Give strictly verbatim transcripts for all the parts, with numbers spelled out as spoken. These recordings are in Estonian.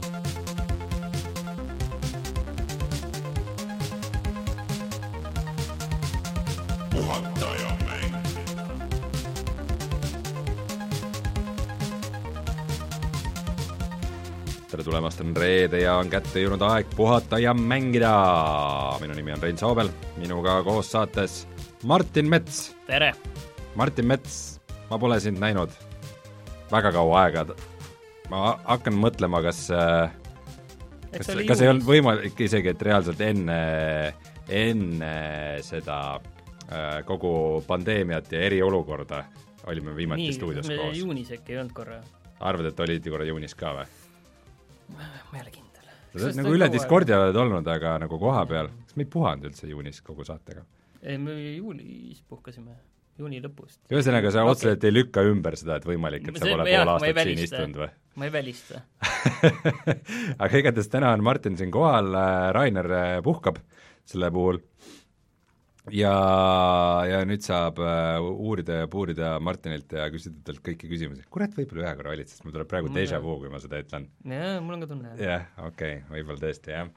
tere tulemast, on reede ja on kätte jõudnud aeg puhata ja mängida. Minu nimi on Rein Soobel, minuga koos saates Martin Mets. Tere! Martin Mets, ma pole sind näinud väga kaua aega. Ma hakkan mõtlema, kas, kas, kas ei olnud võimalik isegi, et reaalselt enne, enne seda kogu pandeemiat ja eriolukorda olime viimati Nii, stuudios koos. Nii, juunis äkki ei olnud korra. Arvad, et olid korra juunis ka või? Ma ei ole kindel. Sa oled nagu üle Discordi oled olnud, aga nagu koha peal. Kas me ei puhanud üldse juunis kogu saatega? Ei, me juulis puhkasime, juuni lõpust. Ühesõnaga, sa okay. otseselt ei lükka ümber seda, et võimalik, et sa pole pool aastat siin istunud või? Ma ei välista. Aga igatahes täna on Martin siin kohal, Rainer puhkab selle puhul. Ja, ja nüüd saab uurida ja puurida Martinilt ja küsida talt kõiki küsimusi. Kurat, võib-olla ühe korra olid, sest mul tuleb praegu déjà vu, kui ma seda ütlen. Jaa, mul on ka tunne. Jah, okei, okay, võib-olla tõesti, jah.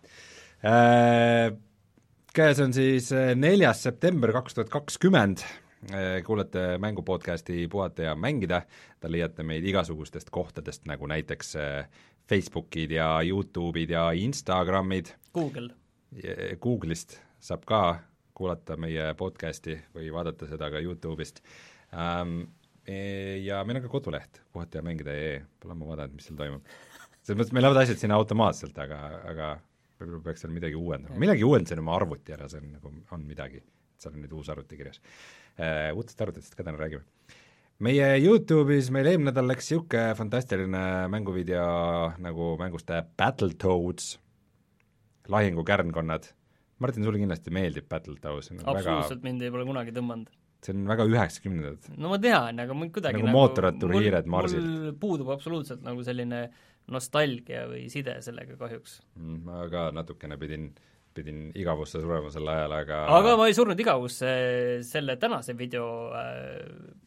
Äh, käes on siis neljas september kaks tuhat kakskümmend. Kuulete mängupodcasti Puhata ja mängida. Ta leiate meid igasugustest kohtadest, nagu näiteks Facebookid ja YouTube'id ja Instagramid. Google. Google'ist saab ka kuulata meie podcasti või vaadata seda ka YouTube'ist. Ähm, ja meil on ka koduleht, puhata ja mängida ee. Pole ma vaadanud, mis seal toimub. Selles mõttes, meil lähevad asjad sinna automaatselt, aga, aga võib-olla peaks seal midagi uuendama. Millegi uuendasin oma arvuti ära, see on, nagu, on midagi. Seal on nüüd uus arvuti kirjas. Uh, uutest arvutitest ka täna räägime. Meie YouTube'is meil eelmine nädal läks siuke fantastiline mänguvideo nagu mängust Battletoads, lahingu kärnkonnad. Martin, sulle kindlasti meeldib Battletoads. Absoluutselt väga, mind ei pole kunagi tõmmanud. See on väga üheksakümnendad. No ma tean, aga mul kuidagi nagu, nagu mootorraturi hiired Marsilt. Mul puudub absoluutselt nagu selline nostalgia või side sellega kahjuks. Mm, ma ka natukene pidin, pidin igavusse surema sel ajal, aga aga ma ei surnud igavusse selle tänase video äh,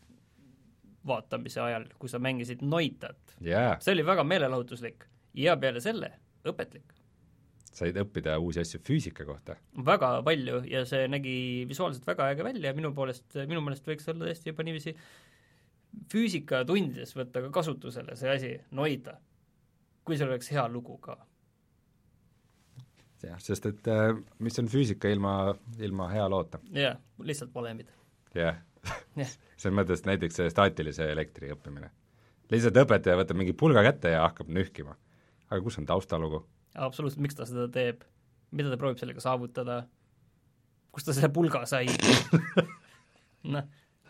vaatamise ajal, kui sa mängisid Noitat. Yeah. See oli väga meelelahutuslik ja peale selle õpetlik. Said õppida uusi asju füüsika kohta? Väga palju ja see nägi visuaalselt väga äge välja ja minu poolest, minu meelest võiks olla tõesti juba niiviisi füüsikatundides võtta ka kasutusele see asi, Noita, kui see oleks hea lugu ka. Jah, sest et mis on füüsika ilma, ilma hea loota? Jah, lihtsalt valemid. Jah, see on mõttes näiteks staatilise elektri õppimine. Lihtsalt õpetaja võtab mingi pulga kätte ja hakkab nühkima. Aga kus on taustalugu? Absoluutselt, miks ta seda teeb? Mida ta proovib sellega saavutada? Kust ta selle pulga sai? noh.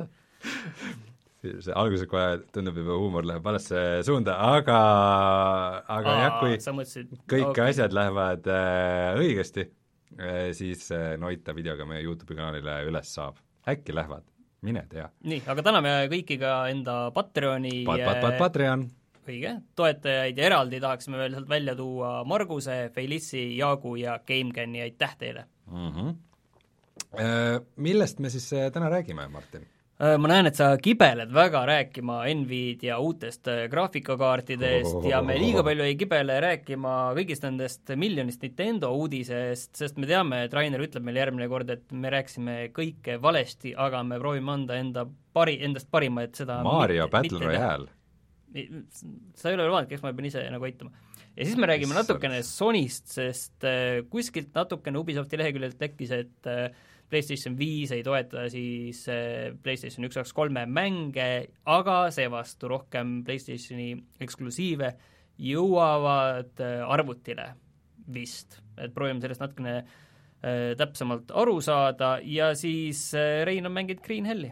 See alguses kohe tundub juba huumor läheb valesse suunda, aga, aga Aa, jah, kui mõtlesid, kõik okay. asjad lähevad äh, õigesti, äh, siis äh, Noita videoga meie YouTube'i kanalile üles saab. Äkki lähevad, mine tea. Nii, aga täname kõiki ka enda Patreoni pat, pat, pat, Patreon õige, toetajaid ja eraldi tahaksime veel sealt välja tuua Marguse, Felissi, Jaagu ja GameCami, aitäh teile! Mm-hmm. Äh, millest me siis täna räägime, Martin? Äh, ma näen, et sa kibeled väga rääkima Nvidia uutest graafikakaartidest oh, oh, oh, ja me liiga palju ei kibele rääkima kõigist nendest miljonist Nintendo uudisest, sest me teame, et Rainer ütleb meil järgmine kord, et me rääksime kõike valesti, aga me proovime anda enda pari, endast parima, et seda Mario mitte, Battle Royale sa ei ole vaadanud, kes ma pean ise nagu aitama. Ja siis me räägime natukene Sonyst, sest kuskilt natukene Ubisofti leheküljelt tekkis, et PlayStation viis ei toeta siis PlayStation üks kaks kolm mänge, aga seevastu rohkem PlayStationi eksklusiive jõuavad arvutile vist. Et proovime sellest natukene täpsemalt aru saada ja siis Rein on mänginud Green Helli.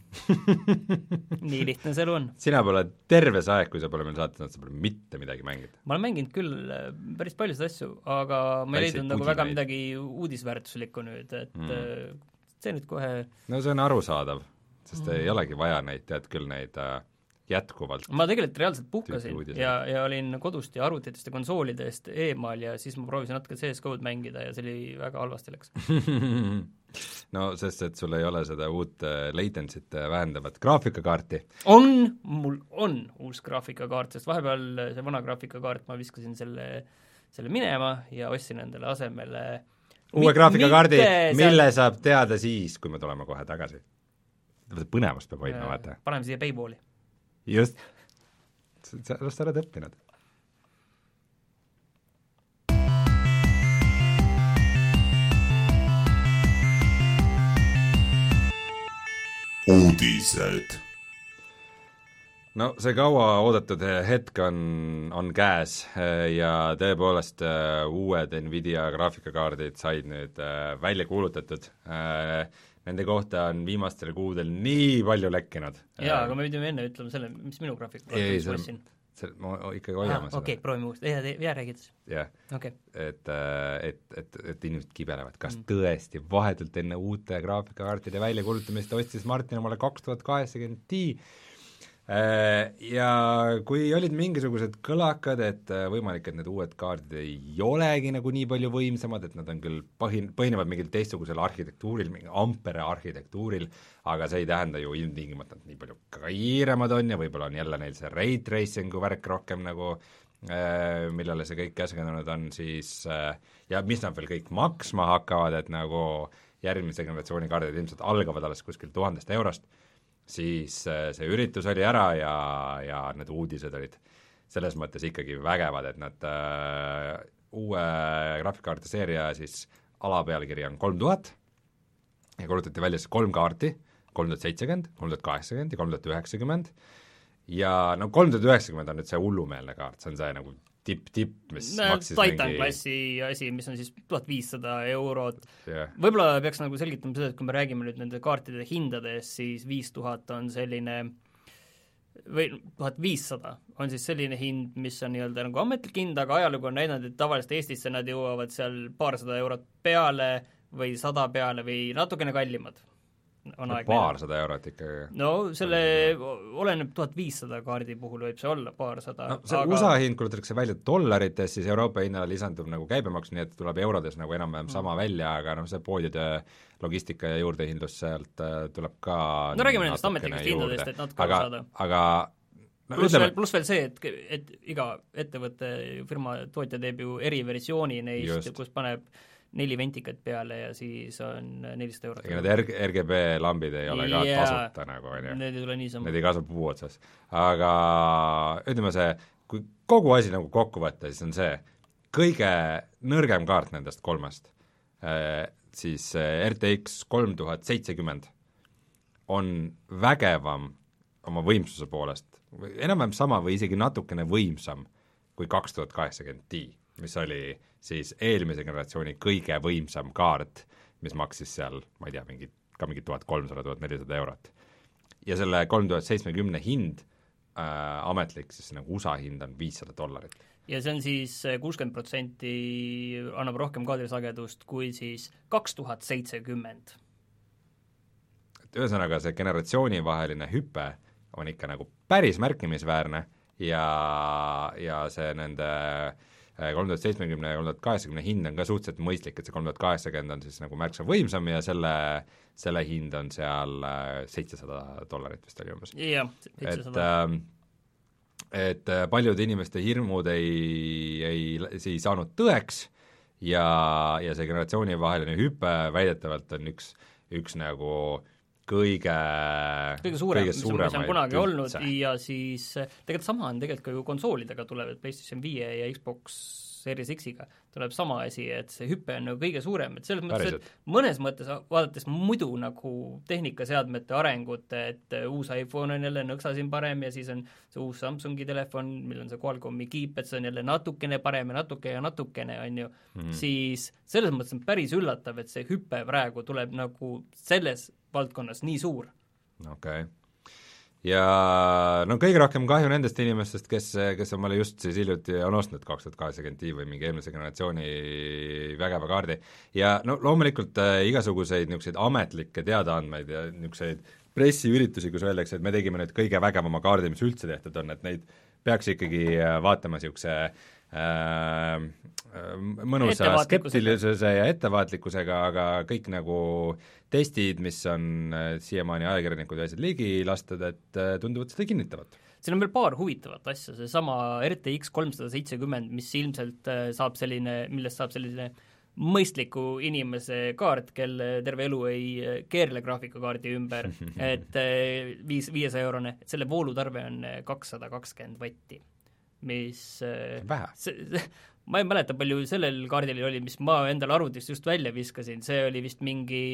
Nii lihtne see elu on. Sina pole terve see aeg, kui sa pole meil saatnud, sa pole mitte midagi mänginud. Ma olen mänginud küll päris palju seda asju, aga ma ei leidnud nagu väga neid. Midagi uudisväärtuslikku nüüd, et mm. see nüüd kohe... No see on arusaadav, sest mm. ei olegi vaja neid, tead küll neid äh, jätkuvalt. ma tegelikult reaalselt puhkasin ja, ja olin kodust ja arvutitest ja konsoolidest eemal ja siis ma proovisin natuke C S G-d mängida ja see oli väga halvasti läks. no sest, et sul ei ole seda uut latency't vähendavat graafikakaarti. On, mul on uus graafikakaart, sest vahepeal see vana graafikakaart, ma viskasin selle, selle minema ja ostsin endale asemele uue graafikakaardi, mille seal... saab teada siis, kui me tuleme kohe tagasi. Põnevust peab hoidma, vaata. Paneme siia Payballi. Just, sellest oled õppinud. Uudised. no see kaua oodatud hetk on, on käes ja tõepoolest uued Nvidia graafikakaardid said nüüd välja kuulutatud. Nende kohta on viimastel kuudel nii palju lekkinud. Jaa, aga me pidime enne ütlema selle, mis minu graafikakaart mis võtsin. Ma ikkagi hoiame seda. Okei, proovime uuesti, jää, jää räägid. Jah, okay. et, et, et, et inimesed kibelevad, kas mm. tõesti vahetult enne uute graafikakaartide välja kuulutamist ostis Martin omale kaks tuhat kaheksakümmend Ti ja kui olid mingisugused kõlakad, et võimalik, et need uued kaardid ei olegi nagu nii palju võimsamad, et nad on küll põhin-, põhinevad mingil teistsugusel arhitektuuril, mingi Ampere arhitektuuril, aga see ei tähenda ju ilmtingimata, et nii palju kiiremad on ja võib-olla on jälle neil see ray tracingu värk rohkem nagu, millele see kõik keskendunud on, siis ja mis nad veel kõik maksma hakkavad, et nagu järgmise generatsiooni kaardid ilmselt algavad alles kuskil tuhandest eurost, siis see üritus oli ära ja, ja need uudised olid selles mõttes ikkagi vägevad, et nad äh, uue graafikakaarti seeria siis alapealkiri on kolm tuhat ja kuulutati välja siis kolm kaarti, kolm tuhat seitsekümmend, kolm tuhat kaheksakümmend ja kolm tuhat üheksakümmend ja no kolm tuhat üheksakümmend on nüüd see hullumeelne kaart, see on see nagu tipp-tipp, mis no, maksis Titan mingi... klassi asi, mis on siis tuhat viissada eurot yeah.. Võib-olla peaks nagu selgitama seda, et kui me räägime nüüd nende kaartide hindadest, siis viis tuhat on selline või tuhat viissada on siis selline hind, mis on nii-öelda nagu ametlik hind, aga ajalugu on näidanud, et tavaliselt Eestisse nad jõuavad seal paarsada eurot peale või sada peale või natukene kallimad. On no, paarsada eurot ikkagi. No selle oleneb tuhat viissada kaardi puhul võib see olla paarsada. No, see aga... U S A hind kulutatakse välja dollarites, siis Euroopa hinnale lisandub nagu käibemaks, nii et tuleb eurodes nagu enam-vähem sama mm. välja, aga noh, see poodide logistika ja juurdehindlus sealt tuleb ka no räägime nendest ametlikest hindadest, et natuke aga, saada. Aga no, pluss veel, plus veel see, et, et iga ettevõtte firma tootja teeb ju eriversiooni neist, kus paneb neli ventikat peale ja siis on nelisada eurot. ega need R- RGB lambid ei ole ka yeah. tasuta nagu, on ju. Need ei tule niisama. Need ei kasva puu otsas. Aga ütleme see, kui kogu asi nagu kokku võtta, siis on see kõige nõrgem kaart nendest kolmest, siis R T X kolm tuhat seitsekümmend on vägevam oma võimsuse poolest, enam-vähem sama või isegi natukene võimsam kui kaks tuhat kaheksakümmend Ti, mis oli siis eelmise generatsiooni kõige võimsam kaart, mis maksis seal, ma ei tea, mingi, ka mingi tuhat kolmsada, tuhat nelisada eurot. Ja selle kolm tuhat seitsmekümne hind äh, ametlik, siis nagu U S A hind on viissada dollarit. Ja see on siis kuuskümmend protsenti annab rohkem kaadrisagedust kui siis kaks tuhat seitsekümmend. Et ühesõnaga see generatsioonivaheline hüpe on ikka nagu päris märkimisväärne ja, ja see nende kolm tuhat seitsmekümne ja kolm tuhat kaheksakümne hind on ka suhteliselt mõistlik, et see kolm tuhat kaheksakümmend on siis nagu märksa võimsam ja selle, selle hind on seal seitsesada dollarit vist oli umbes. jah, seitsesada. Et, et paljude inimeste hirmud ei, ei, ei saanud tõeks ja, ja see generatsioonivaheline hüpe väidetavalt on üks, üks nagu kõige kõige suurem, mis on, mis on kunagi olnud üldse. Ja siis tegelikult sama on tegelikult ka ju konsoolidega tuleb, et PlayStation viie ja Xbox Series X-iga tuleb sama asi, et see hüpe on nagu kõige suurem, et selles mõttes, et mõnes mõttes vaadates muidu nagu tehnikaseadmete arengut, et uus iPhone on jälle nõksa siin parem ja siis on see uus Samsungi telefon, mil on see Qualcommi kiip, et see on jälle natukene parem ja natuke ja natukene, on ju, mm-hmm. siis selles mõttes on päris üllatav, et see hüpe praegu tuleb nagu selles valdkonnas nii suur. Okei okay. Ja no kõige rohkem kahju nendest inimestest, kes, kes omale just siis hiljuti on ostnud kaks tuhat kaheksakümmend Ti või mingi eelmise generatsiooni vägeva kaardi ja no loomulikult äh, igasuguseid niisuguseid ametlikke teadaandmeid ja niisuguseid pressiüritusi, kus öeldakse, et me tegime nüüd kõige vägevama kaardi, mis üldse tehtud on, et neid peaks ikkagi vaatama niisuguse äh, mõnusa skeptilisuse ja ettevaatlikkusega, aga kõik nagu testid, mis on siiamaani ajakirjanikud ja asjad ligi lastud, et tunduvad seda kinnitavat. siin on veel paar huvitavat asja, seesama R T X kolmsada seitsekümmend, mis ilmselt saab selline, millest saab selline mõistliku inimese kaart, kelle terve elu ei keerle graafikakaardi ümber, et viis, viiesaja eurone, et selle voolutarve on kakssada kakskümmend vatti, mis vähe. See, ma ei mäleta, palju sellel kaardil oli, mis ma endale arvutist just välja viskasin, see oli vist mingi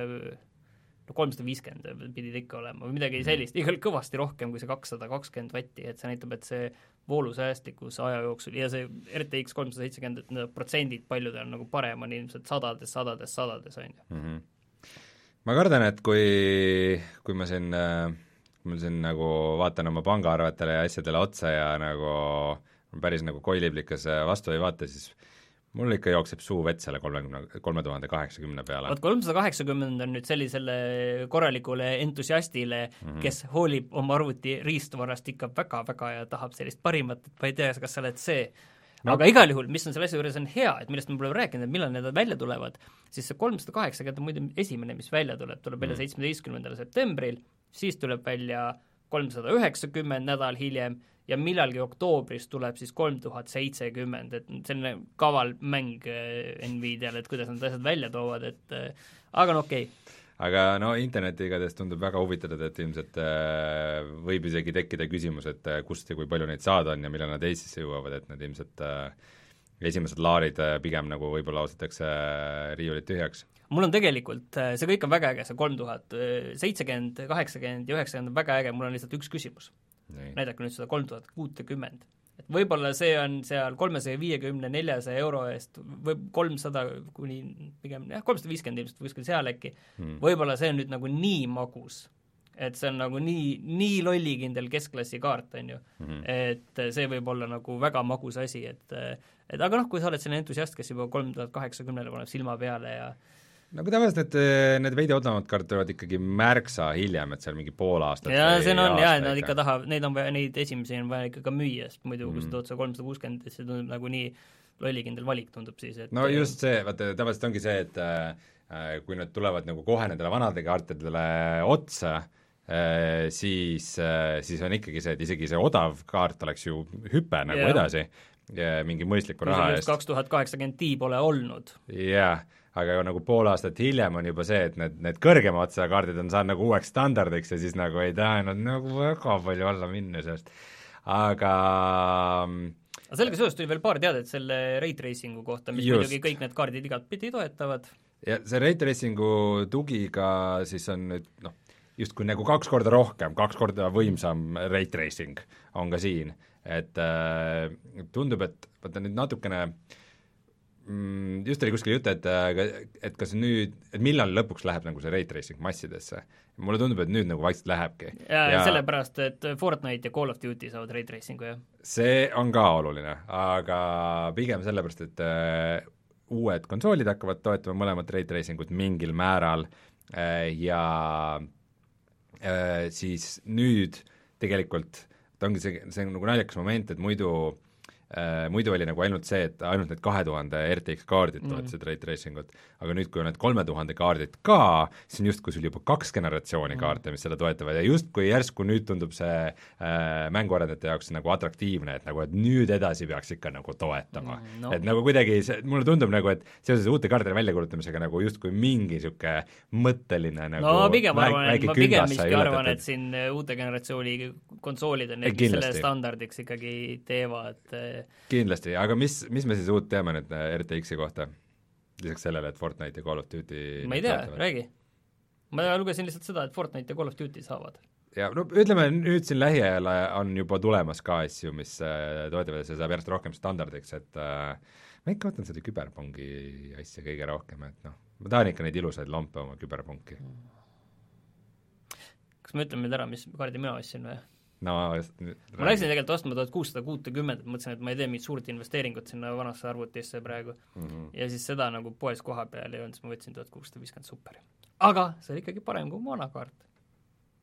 no kolmsada viiskümmend pidi ikka olema või midagi sellist, igal kõvasti rohkem kui see kakssada kakskümmend vatti, et see näitab, et see voolusäästlikkus aja jooksul ja see R T X kolmsada seitsekümmend, et need protsendid paljudel on nagu parem, on ilmselt sadades, sadades, sadades, on ju. Mm-hmm. Ma kardan, et kui, kui ma siin, kui ma siin nagu vaatan oma pangaarvetele ja asjadele otsa ja nagu päris nagu koiliblikas vastu ei vaata, siis mul ikka jookseb suu vett selle kolmekümne, kolme tuhande kaheksakümne peale. Vot kolmsada kaheksakümmend on nüüd sellisele korralikule entusiastile, mm-hmm. kes hoolib oma arvuti riistvarast ikka väga-väga ja tahab sellist parimat, et ma ei tea, kas sa oled see. No. Aga igal juhul, mis on selle asja juures on hea, et millest me pole rääkinud, et millal need välja tulevad, siis see kolmsada kaheksakümmend on muide esimene, mis välja tuleb, tuleb välja mm-hmm. seitsmeteistkümnendal septembril, siis tuleb välja kolmsada üheksakümmend nädal hiljem ja millalgi oktoobris tuleb siis kolm tuhat seitsekümmend, et selline kaval mäng Nvidial, et kuidas nad asjad välja toovad, et aga no okei okay. Aga no internet igatahes tundub väga huvitatud, et ilmselt äh, võib isegi tekkida küsimus, et kust ja kui palju neid saada on ja millal nad Eestisse jõuavad, et need ilmselt äh, esimesed laarid äh, pigem nagu võib-olla ostetakse äh, riiulid tühjaks. Mul on tegelikult, see kõik on väga äge, see kolm tuhat seitsekümmend, kaheksakümmend ja üheksakümmend on väga äge, mul on lihtsalt üks küsimus. Näidake nüüd seda kolm tuhat kuuskümmend. Et võib-olla see on seal kolmesaja viiekümne, neljasaja euro eest või kolmsada kuni pigem, jah, kolmsada viiskümmend ilmselt kuskil seal äkki, hmm. võib-olla see on nüüd nagu nii magus, et see on nagu nii, nii lollikindel keskklassi kaart, on ju, hmm. et see võib olla nagu väga magus asi, et, et aga noh, kui sa oled selline entusiast, kes juba kolm tuhat kaheksakümmend paneb silma peale ja no kui tavaliselt need, need veidi odavamad kaart tulevad ikkagi märksa hiljem, et seal mingi pool aastat ja see on, jah, et nad ikka tahavad, neid on vaja, neid esimesi on vaja ikka ka müüa, sest muidu mm. kui sa tood see kolmsada kuuskümmend, see tundub nagu nii lollikindel valik tundub siis, et no just see, vaata tavaliselt ongi see, et äh, kui nad tulevad nagu kohe nendele vanade kaartidele otsa äh,, siis äh,, siis on ikkagi see, et isegi see odav kaart oleks ju hüpe nagu yeah. edasi ja mingi mõistliku raha eest. kaks tuhat kaheksakümmend Ti pole olnud. jah, aga nagu pool aastat hiljem on juba see, et need, need kõrgema otsa kaardid on saanud nagu uueks standardiks ja siis nagu ei taha nad nagu väga palju alla minna sellest, aga aga sellega seoses tuli veel paar teadet selle Ray Tracingu kohta, mis just. Muidugi kõik need kaardid igat pidi toetavad. Ja see Ray Tracingu tugiga siis on nüüd noh, justkui nagu kaks korda rohkem, kaks korda võimsam Ray Tracing on ka siin, et äh, tundub, et vaata nüüd natukene just oli kuskil jutt, et, et kas nüüd, et millal lõpuks läheb nagu see ray tracing massidesse. Mulle tundub, et nüüd nagu vaikselt lähebki. ja, ja sellepärast, et Fortnite ja Call of Duty saavad ray tracingu, jah? See on ka oluline, aga pigem sellepärast, et uh, uued konsoolid hakkavad toetama mõlemat ray tracingut mingil määral uh, ja uh, siis nüüd tegelikult ta ongi see, see on nagu naljakas moment, et muidu Uh, muidu oli nagu ainult see, et ainult need kahe tuhande R T X kaardid toetasid mm. ray tracingut, aga nüüd, kui on need kolme tuhande kaardid ka, siis on justkui sul juba kaks generatsiooni mm. kaarte, mis seda toetavad ja justkui järsku nüüd tundub see äh, mänguarendajate jaoks nagu atraktiivne, et nagu, et nüüd edasi peaks ikka nagu toetama mm, no. et nagu kuidagi see, mulle tundub nagu, et seoses uute kaardide väljakuulutamisega nagu justkui mingi niisugune mõtteline nagu no pigem ma arvan, ma pigem miski arvan, et siin uute generatsiooni konsoolid on need, mis selle standardiks ikkagi teevad kindlasti, aga mis, mis me siis uut teame nüüd R T X-i kohta? Lisaks sellele, et Fortnite ja Call of Duty ma ei tea, räägi. Ma lugesin lihtsalt seda, et Fortnite ja Call of Duty saavad. Ja no ütleme, nüüd siin lähiajal on juba tulemas ka asju, mis toetavad ja see saab järjest rohkem standardiks, et äh, ma ikka võtan seda küberpungi asja kõige rohkem, et noh, ma tahan ikka neid ilusaid lampe oma küberpunki. Kas ma ütlen nüüd ära, mis kaardi mina ostsin või? no ma läksin tegelikult ostma tuhat kuussada kuuskümmend, et mõtlesin, et ma ei tee mingit suurt investeeringut sinna vanasse arvutisse praegu mm -hmm. ja siis seda nagu poes koha peal ei olnud, siis ma võtsin tuhat kuussada viiskümmend super. Aga see oli ikkagi parem kui mu vana kaart.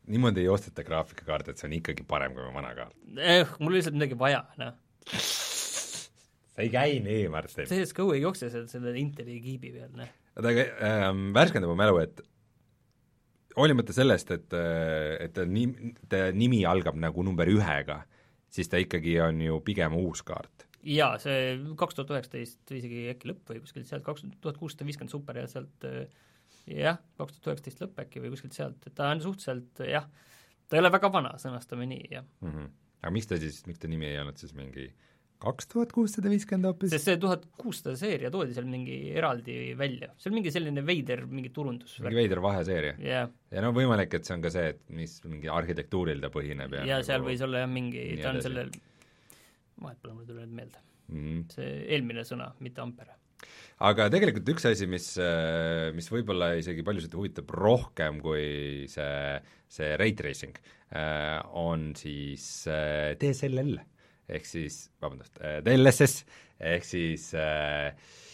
niimoodi ei osteta graafikakaart, et see on ikkagi parem kui vana kaart. Eh, mul lihtsalt midagi vaja, noh. sa ei käi nii, Martin. C S G O ei jookse seal selle Inteli kiibi peal, noh. aga ähm, värskendab mu mälu, et hoolimata sellest, et, et ta, nim, ta nimi algab nagu number ühega, siis ta ikkagi on ju pigem uus kaart. jaa, see kaks tuhat üheksateist isegi äkki lõpp või kuskilt sealt, kaks tuhat kuussada viiskümmend super ja sealt jah, kaks tuhat üheksateist lõpp äkki või kuskilt sealt, et ta on suhteliselt jah, ta ei ole väga vana, sõnastame nii, jah mm. -hmm. Aga miks ta siis, miks ta nimi ei olnud siis mingi kaks tuhat kuussada viiskümmend hoopis? sest see tuhat kuussada seeria toodi seal mingi eraldi välja, see on mingi selline veider mingi turundus. mingi veider vaheseeria yeah.? Ja no võimalik, et see on ka see, et mis mingi arhitektuuril ta põhineb. ja, ja nagu seal võis olla jah mingi, ta on sellel, vahet pole mul tuleb meelde mm., see eelmine sõna, mitte ampere. Aga tegelikult üks asi, mis, mis võib-olla isegi paljusid huvitab rohkem kui see, see ray tracing, on siis D S L L ehk siis, vabandust, D L S S ehk siis äh,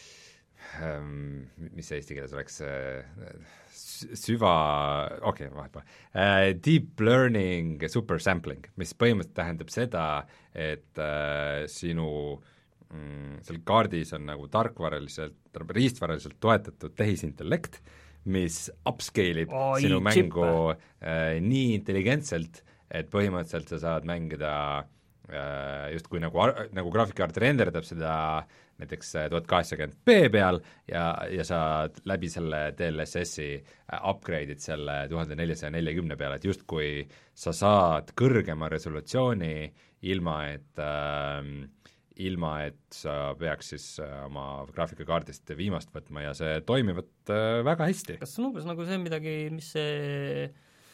mis see eesti keeles oleks, süva, okei okay,, vahet pole, deep learning super sampling, mis põhimõtteliselt tähendab seda, et äh, sinu mm, seal kaardis on nagu tarkvaraliselt, riistvaraliselt toetatud tehisintellekt, mis upscale ib oh, sinu mängu äh, nii intelligentselt, et põhimõtteliselt sa saad mängida just kui nagu, nagu graafikakaart renderdab seda näiteks tuhat kaheksakümmend p peal ja, ja sa läbi selle D L S S-i upgrade'id selle tuhande neljasaja neljakümne peale, et justkui sa saad kõrgema resolutsiooni ilma, et äh, ilma, et sa peaks siis oma graafikakaardist viimast võtma ja see toimivad äh, väga hästi. kas see on umbes nagu see midagi, mis see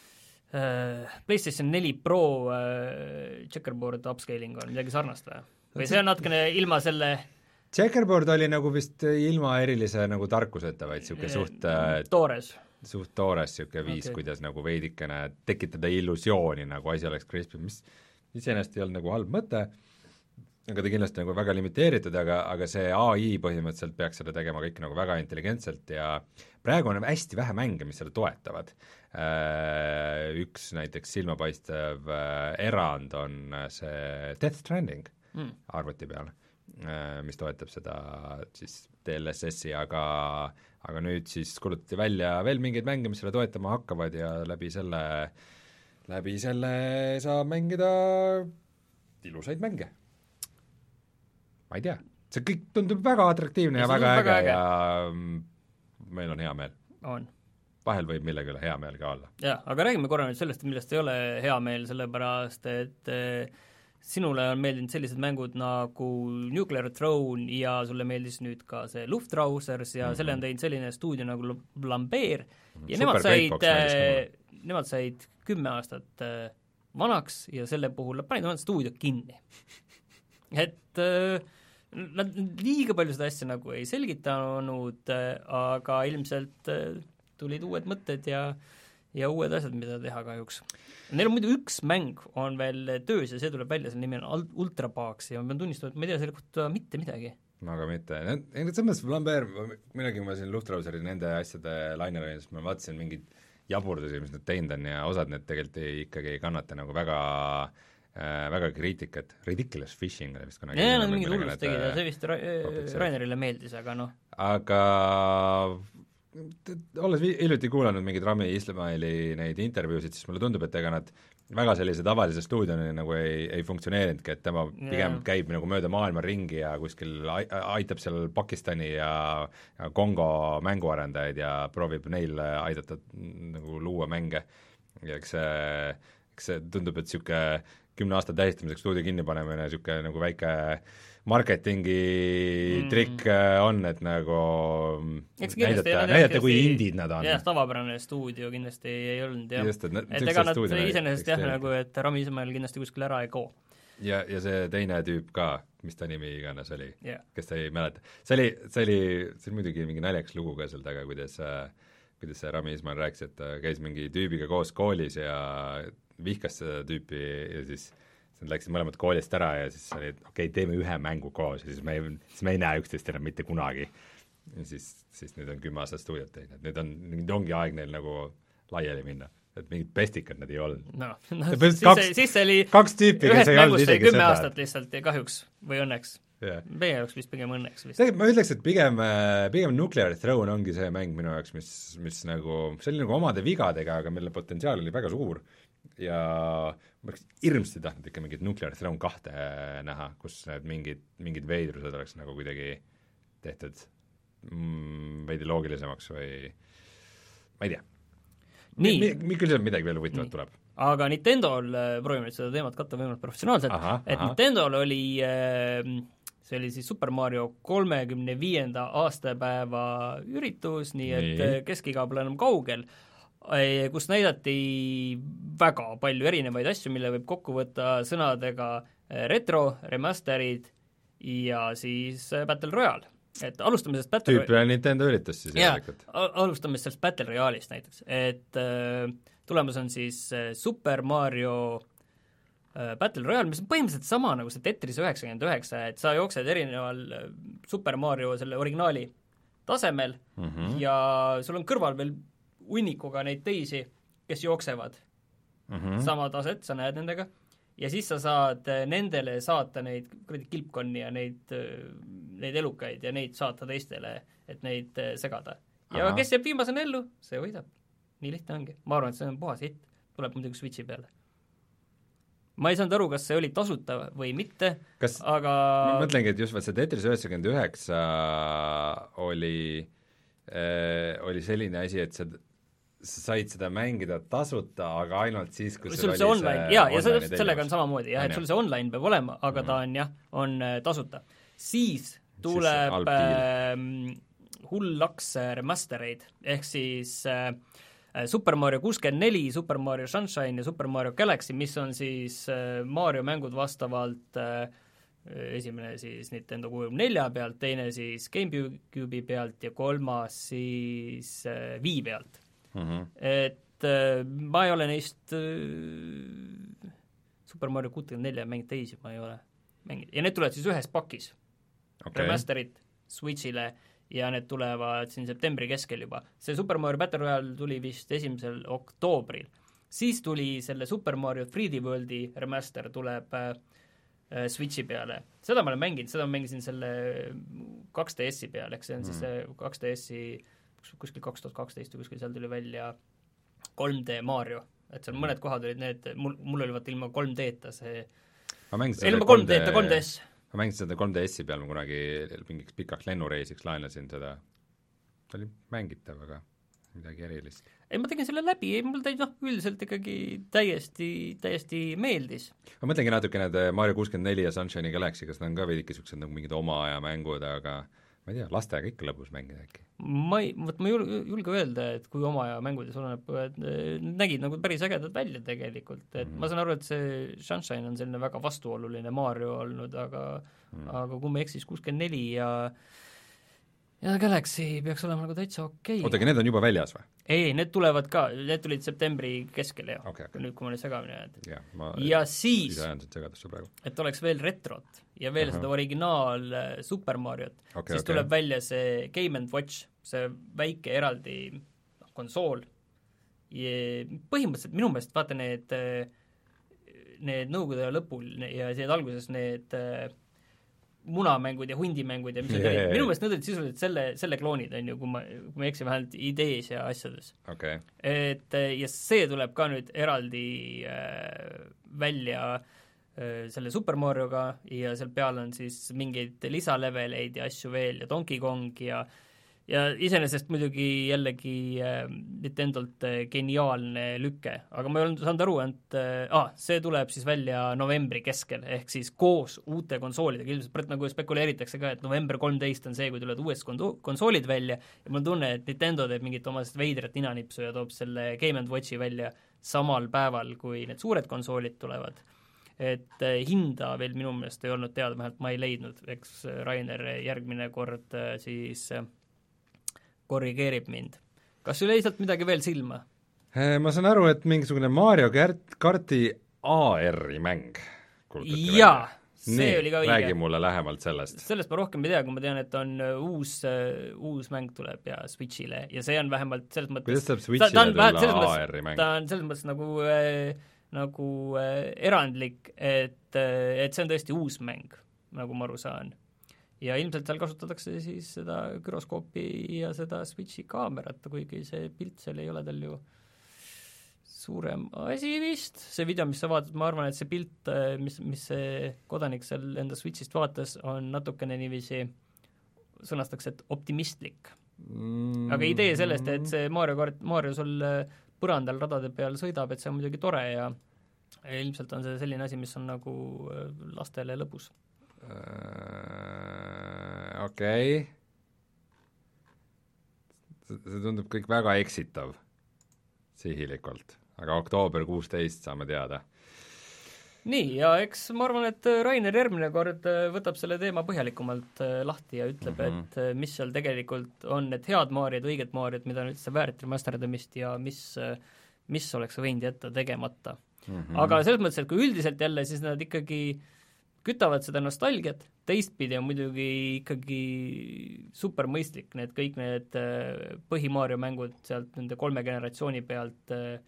PlayStation neli Pro äh, checkerboard upscaling on midagi sarnast või? Või see on natukene ilma selle checkerboard oli nagu vist ilma erilise nagu tarkuseta, vaid niisugune suht toores, suht toores niisugune viis okay., kuidas nagu veidikene tekitada illusiooni, nagu asi oleks crispy, mis iseenesest ei olnud nagu halb mõte, aga ta kindlasti nagu väga limiteeritud, aga, aga see A I põhimõtteliselt peaks seda tegema kõik nagu väga intelligentselt ja praegu on hästi vähe mänge, mis seda toetavad. Üks näiteks silmapaistev erand on see Death Stranding mm. arvuti peal, mis toetab seda siis D L S S-i, aga, aga nüüd siis kulutati välja veel mingeid mänge, mis selle toetama hakkavad ja läbi selle, läbi selle saab mängida ilusaid mänge. Ma ei tea, see kõik tundub väga atraktiivne ja, ja väga äge, äge ja meil on hea meel. On. Vahel võib millegi üle hea meel ka olla. Jah, aga räägime korra nüüd sellest, millest ei ole hea meel, sellepärast et eh, sinule on meeldinud sellised mängud nagu Nuclear Throne ja sulle meeldis nüüd ka see Luftrausers ja mm -hmm. selle on teinud selline stuudio nagu Lambert ja Super nemad said, nemad said kümme aastat eh, vanaks ja selle puhul panid omad stuudio kinni. et eh, nad liiga palju seda asja nagu ei selgitanud, aga ilmselt tulid uued mõtted ja, ja uued asjad, mida teha kahjuks. Neil on muidu üks mäng on veel töös ja see tuleb välja, selle nimi on Ultrapax ja ma pean tunnistama, et ma ei tea selle kohta mitte midagi. No aga mitte, selles mõttes Lambert, midagi kui ma siin Luftrauseri nende asjade lainerain, siis ma vaatasin mingeid jaburdusi, mis nad teinud on ja osad need tegelikult ei, ikkagi ei kannata nagu väga Äh, väga kriitikat, ridiculous fishing oli vist kunagi. Jaa, nad mingid hullust tegid ja see vist Ra Rainerile meeldis, aga noh. Aga olles hiljuti kuulanud mingeid Rami Ismaili neid intervjuusid, siis mulle tundub, et ega nad väga sellise tavalise stuudioni nagu ei, ei funktsioneerinudki, et tema pigem yeah. käib nagu mööda maailma ringi ja kuskil aitab seal Pakistani ja, ja Kongo mänguarendajaid ja proovib neil aidata nagu luua mänge ja eks see, eks see tundub, et niisugune kümne aasta tähistamiseks stuudio kinni panemine, niisugune nagu väike marketingi mm. trikk on, et nagu näidata, näidata kui indid nad on. jah, tavapärane stuudio kindlasti ei olnud, jah. Just, et, et ega nad iseenesest jah, nagu et Rami Ismail kindlasti kuskil ära ei koo. ja, ja see teine tüüp ka, mis ta nimi iganes oli yeah., kes ta ei mäleta. see oli, see oli, see oli muidugi mingi naljakas lugu ka seal taga, kuidas kuidas see Rami Ismail rääkis, et ta käis mingi tüübiga koos koolis ja vihkas seda tüüpi ja siis nad läksid mõlemad koolist ära ja siis oli, et okei okay,, teeme ühe mängu koos ja siis me ei, siis me ei näe üksteist enam mitte kunagi. Ja siis, siis nüüd on kümme aastat stuudiot teinud, et nüüd on, nüüd ongi aeg neil nagu laiali minna. et mingid pestikad nad ei olnud. noh, no, siis, kaks, siis see oli kaks tüüpi, kes ei olnud isegi kümme aastat lihtsalt ja kahjuks või õnneks yeah.. meie jaoks vist pigem õnneks vist. tegelikult ma ütleks, et pigem, pigem Nuclear Throne ongi see mäng minu jaoks, mis, mis nagu, see oli nagu omade vigadega, aga mille potentsiaal oli väga suur ja ma oleks hirmsasti tahtnud ikka mingit Nuclear Throne kahte näha, kus need mingid, mingid veidrused oleks nagu kuidagi tehtud mm, veidi loogilisemaks või ma ei tea. Mi, mi, mi, küll seal midagi veel huvitavat tuleb. Aga Nintendol, proovime nüüd seda teemat katta võimalikult professionaalselt, aha, et aha. Nintendol oli, see oli siis Super Mario kolmekümne viienda aastapäeva üritus, nii et nii. Keskiga pole enam kaugel, kus näidati väga palju erinevaid asju, mille võib kokku võtta sõnadega retro, remasterid ja siis Battle Royale. Et alustame sellest Battle Royale tüüpiline Nintendo üritus siis järelikult. Alustame sellest Battle Royale'ist näiteks, et äh, tulemas on siis äh, Super Mario äh, Battle Royale, mis on põhimõtteliselt sama nagu see Tetris üheksakümmend üheksa, et sa jooksed erineval äh, Super Mario selle originaali tasemel mm -hmm. ja sul on kõrval veel unnikuga neid teisi, kes jooksevad mm -hmm. sama taset, sa näed nendega ja siis sa saad nendele saata neid kuradi kilpkonni ja neid, neid elukaid ja neid saata teistele, et neid segada. Ja aha. Kes jääb viimasena ellu, see võidab. Nii lihtne ongi. Ma arvan, et see on puhas hitt. Tuleb muidugi Switchi peale. Ma ei saanud aru, kas see oli tasuta või mitte, kas, aga ma mõtlengi, et just vaat see Tetris üheksakümmend üheksa oli, äh, oli selline asi, et see sa said seda mängida tasuta, aga ainult siis, kui sul oli see online, jaa, ja see, sellega on samamoodi, jah, et sul see online peab olema, aga mm-hmm. ta on jah, on tasuta. Siis tuleb siis äh, hull laks remastereid, ehk siis äh, Super Mario kuuskümmend neli, Super Mario Sunshine ja Super Mario Galaxy, mis on siis äh, Mario mängud vastavalt äh, esimene siis Nintendo kuuekümne nelja pealt, teine siis GameCube'i pealt ja kolmas siis äh, Wii pealt. Mm-hmm. Et äh, ma ei ole neist äh, Super Mario kuuskümmend neli mänginud teisi, ma ei ole mänginud. Ja need tulevad siis ühes pakis okay. Remasterid Switchile ja need tulevad siin septembri keskel juba. See Super Mario Battle Royale tuli vist esimesel oktoobril. Siis tuli selle Super Mario three D Worldi remaster tuleb äh, Switchi peale. Seda ma olen mänginud, seda ma mängisin selle kaks D S-i peale, eks see on mm. siis see kaks D S-i kuskil kaks tuhat kaksteist või kuskil seal tuli välja kolm D Mario, et seal mõned kohad olid need, mul, mul oli vaata ilma kolm D-ta see ilma kolm D-ta kolm D S. Ma mängisin seda kolm D S-i peal, ma kunagi mingiks pikaks lennureisiks laenasin seda, ta oli mängitav, aga midagi erilist. Ei, ma tegin selle läbi, ei, mul ta no, üldiselt ikkagi täiesti, täiesti meeldis. Ma mõtlengi natuke need Mario kuuskümmend neli ja Sunshine Galaxy, kas nad on ka veidike sellised nagu mingid oma aja mängud, aga ma ei tea, lastega ikka lõbus mängida äkki. Ma ei, võt ma julge, julge öelda, et kui oma aja mängudes oleneb, et nägid nagu päris ägedad välja tegelikult, et mm. ma saan aru, et see Sunshine on selline väga vastuoluline Mario olnud, aga mm. aga kui ma eksis kuuskümmend neli ja ja Galaxy peaks olema nagu täitsa okei okay.. Ootagi, need on juba väljas või? Ei, need tulevad ka, need tulid septembri keskel ja okay, okay. nüüd, kui ma nüüd segamini jääd. Ja, ma ja siis, praegu. et oleks veel retrot ja veel uh-huh. seda originaal Super Mariot, okay, siis okay. tuleb välja see Game and Watch, see väike eraldi konsool. Ja põhimõtteliselt minu meelest vaata need, need nõukogude lõpul ja need alguses need munamängud ja hundimängud ja mis need olid, minu meelest need olid sisuliselt selle, selle kloonid, on ju, kui ma, kui ma eksin vähemalt idees ja asjades okay.. Et ja see tuleb ka nüüd eraldi äh, välja äh, selle Super Marioga ja seal peal on siis mingeid lisaleveleid ja asju veel ja Donkey Kong ja ja iseenesest muidugi jällegi äh, Nintendolt äh, geniaalne lükke, aga ma ei olnud saanud aru, et äh, ah, see tuleb siis välja novembri keskel, ehk siis koos uute konsoolidega, ilmselt nagu spekuleeritakse ka, et november kolmteist on see, kui tulevad uued konsoolid välja ja mul tunne, et Nintendo teeb mingit omast veidrat ninanipsu ja toob selle Game and Watchi välja samal päeval, kui need suured konsoolid tulevad. Et äh, hinda veel minu meelest ei olnud teada, vähemalt ma ei leidnud, eks Rainer järgmine kord äh, siis äh, korrigeerib mind. Kas sul jäi sealt midagi veel silma? Ma saan aru, et mingisugune Mario Kart, karti A R-i mäng. Jaa, see nii, oli ka õige. Räägi mulle lähemalt sellest. Sellest ma rohkem ei tea, kui ma tean, et on uus, uus mäng tuleb ja Switchile ja see on vähemalt selles mõttes kuidas saab Switchile ta, ta tulla A R-i mäng? Ta on selles mõttes nagu, äh, nagu äh, erandlik, et, et see on tõesti uus mäng, nagu ma aru saan. Ja ilmselt seal kasutatakse siis seda gyroskoopi ja seda Switchi kaamerat, kuigi see pilt seal ei ole tal ju suurem asi vist, see video, mis sa vaatad, ma arvan, et see pilt, mis, mis see kodanik seal enda Switchist vaatas, on natukene niiviisi, sõnastaks, et optimistlik. Mm. Aga idee sellest, et see Mario kart, Mario sul põrandal radade peal sõidab, et see on muidugi tore ja ilmselt on see selline asi, mis on nagu lastele lõbus. Uh, okei. Okay. See tundub kõik väga eksitav sihilikult. Aga oktoober kuusteist saame teada. Nii, ja eks ma arvan, et Rainer järgmine kord võtab selle teema põhjalikumalt lahti ja ütleb, mm-hmm. et mis seal tegelikult on need head Mariod, õiged Mariod, mida on üldse väärt remasterdamist ja mis, mis oleks võinud jätta tegemata. Mm-hmm. Aga selles mõttes, et kui üldiselt jälle, siis nad ikkagi kütavad seda nostalgiat, teistpidi on muidugi ikkagi super mõistlik, need kõik need põhi-Mario mängud sealt nende kolme generatsiooni pealt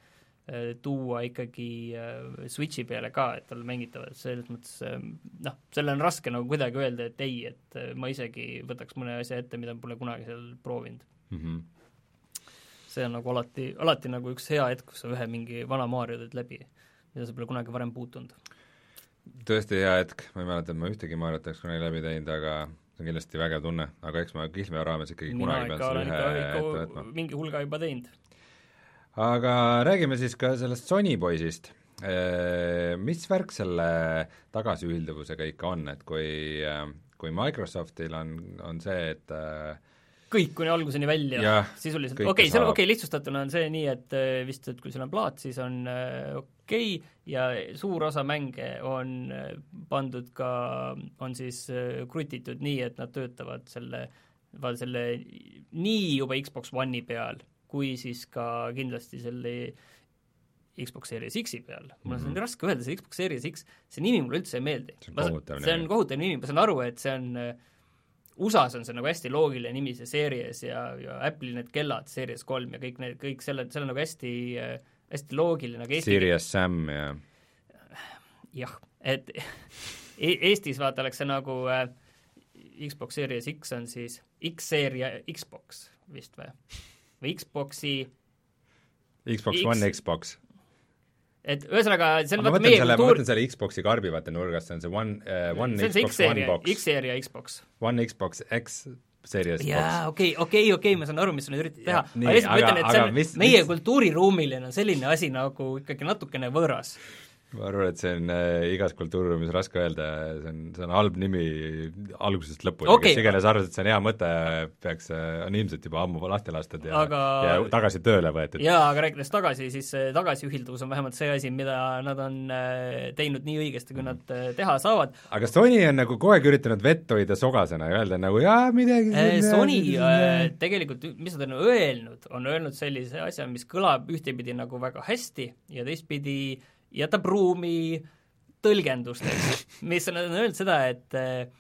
tuua ikkagi Switchi peale ka, et tal mängitavad, selles mõttes noh, selle on raske nagu kuidagi öelda, et ei, et ma isegi võtaks mõne asja ette, mida pole kunagi seal proovinud. Mm-hmm. See on nagu alati, alati nagu üks hea hetk, kus sa ühe mingi vana Mario teed läbi, mida sa pole kunagi varem puutunud. Tõesti hea hetk, ma ei mäleta, et ma ühtegi Mariot oleks kunagi läbi teinud, aga see on kindlasti vägev tunne, aga eks ma Kihlveo raames ikkagi Mina kunagi pean selle ühe ette võtma. Mingi hulga juba teinud. Aga räägime siis ka sellest Sony poisist. Mis värk selle tagasiühilduvusega ikka on, et kui, kui Microsoftil on, on see, et kõik kuni alguseni välja ja, sisuliselt, okei okay,, okei okay, lihtsustatuna on see nii, et vist, et kui sul on plaat, siis on okei okay, ja suur osa mänge on pandud ka, on siis krutitud nii, et nad töötavad selle, selle nii juba Xbox One'i peal, kui siis ka kindlasti selle Xbox Series X-i peal. Mul on mm-hmm. raske öelda, see Xbox Series X, see nimi mulle üldse ei meeldi. See on kohutav nimi. See on kohutav nimi, ma saan aru, et see on U S A-s on see nagu hästi loogiline nimi, see Series ja, ja Apple'i need kellad, Series kolm ja kõik need, kõik selle, selle nagu hästi, hästi loogiline nagu Eesti... Series Sam ja jah, et Eestis vaata oleks see nagu äh, Xbox Series X on siis X-seeria Xbox vist või? Või Xboxi Xbox X... One Xbox et ühesõnaga, see on ma mõtlen selle, kultuur... selle Xboxi karbi vaata nurgast, see on see One, uh, one see Xbox One Box. X-seeria Xbox. One Xbox X Series Box. jaa, okei, okei, okei, ma saan aru, mis sa nüüd üritad teha. Aga lihtsalt mõtlen, et see on mis, meie mis... kultuuriruumil on selline asi nagu ikkagi natukene võõras. ma arvan, et see on äh, igas kultuuriruumis raske öelda, see on, see on halb nimi algusest lõpuni okay., kes iganes arvas, et see on hea mõte, peaks, on ilmselt juba ammu lahti lastud ja, aga... ja tagasi tööle võetud. jaa, aga rääkides tagasi, siis tagasiühilduvus on vähemalt see asi, mida nad on teinud nii õigesti, kui nad teha saavad. aga Sony on nagu kogu aeg üritanud vett hoida sogasena ja öelda nagu jaa, midagi siin Sony äh, tegelikult, mis nad on öelnud, on öelnud sellise asja, mis kõlab ühtepidi nagu väga hästi ja teistpidi jätab ruumi tõlgendusteks, mis on, on öelnud seda, et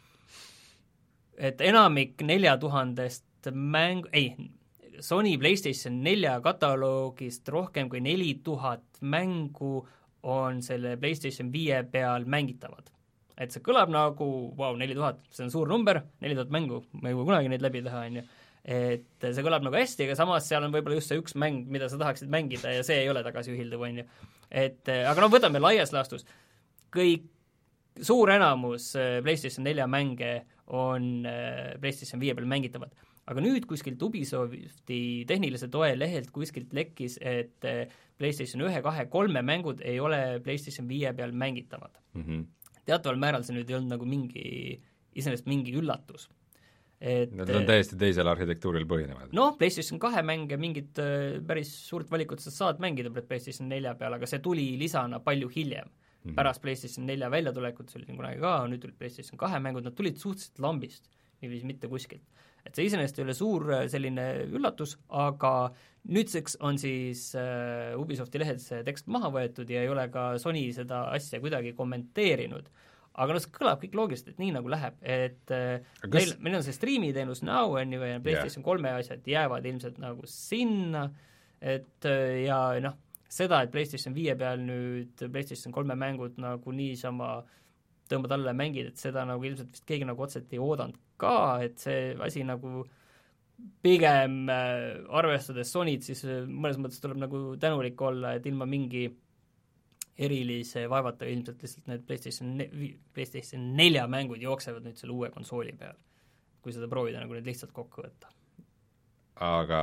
et enamik nelja tuhandest mäng, ei, Sony PlayStation nelja kataloogist rohkem kui neli tuhat mängu on selle PlayStation viie peal mängitavad. Et see kõlab nagu, vau, neli tuhat, see on suur number, neli tuhat mängu, ma ei või kunagi neid läbi teha, on ju. Et see kõlab nagu hästi, aga samas seal on võib-olla just see üks mäng, mida sa tahaksid mängida ja see ei ole tagasiühilduv, on ju. Et, aga no võtame laias laastus, kõik suur enamus PlayStation nelja mänge on PlayStation viie peal mängitavad. Aga nüüd kuskilt Ubisofti tehnilise toe lehelt kuskilt lekkis, et PlayStation üks, kaks, kolm mängud ei ole PlayStation viie peal mängitavad. Mm-hmm. Teataval määral see nüüd ei olnud nagu mingi, iseenesest mingi üllatus. Et, Nad on täiesti teisel arhitektuuril põhinevad. Noh, PlayStation kahe mänge mingit päris suurt valikut sa saad mängida PlayStation nelja peal, aga see tuli lisana palju hiljem. Mm-hmm. Pärast PlayStation nelja väljatulekut, see oli kunagi ka, nüüd tuli PlayStation kahe mängud, nad tulid suhteliselt lambist, niiviisi mitte kuskilt. Et see iseenesest ei ole suur selline üllatus, aga nüüdseks on siis uh, Ubisofti lehelt see tekst maha võetud ja ei ole ka Sony seda asja kuidagi kommenteerinud. aga noh, see kõlab kõik loogiliselt, et nii nagu läheb, et kas... meil, meil on see striimiteenus Now, on ju, ja PlayStation yeah. kolme asjad jäävad ilmselt nagu sinna, et ja noh, seda, et PlayStation viie peal nüüd PlayStation kolme mängud nagu niisama tõmbad alla ja mängid, et seda nagu ilmselt vist keegi nagu otseselt ei oodanud ka, et see asi nagu pigem äh, arvestades Sonyt, siis mõnes mõttes tuleb nagu tänulik olla, et ilma mingi erilise vaevata ilmselt lihtsalt need PlayStation, PlayStation nelja mängud jooksevad nüüd selle uue konsooli peal, kui seda proovida nagu nüüd lihtsalt kokku võtta. Aga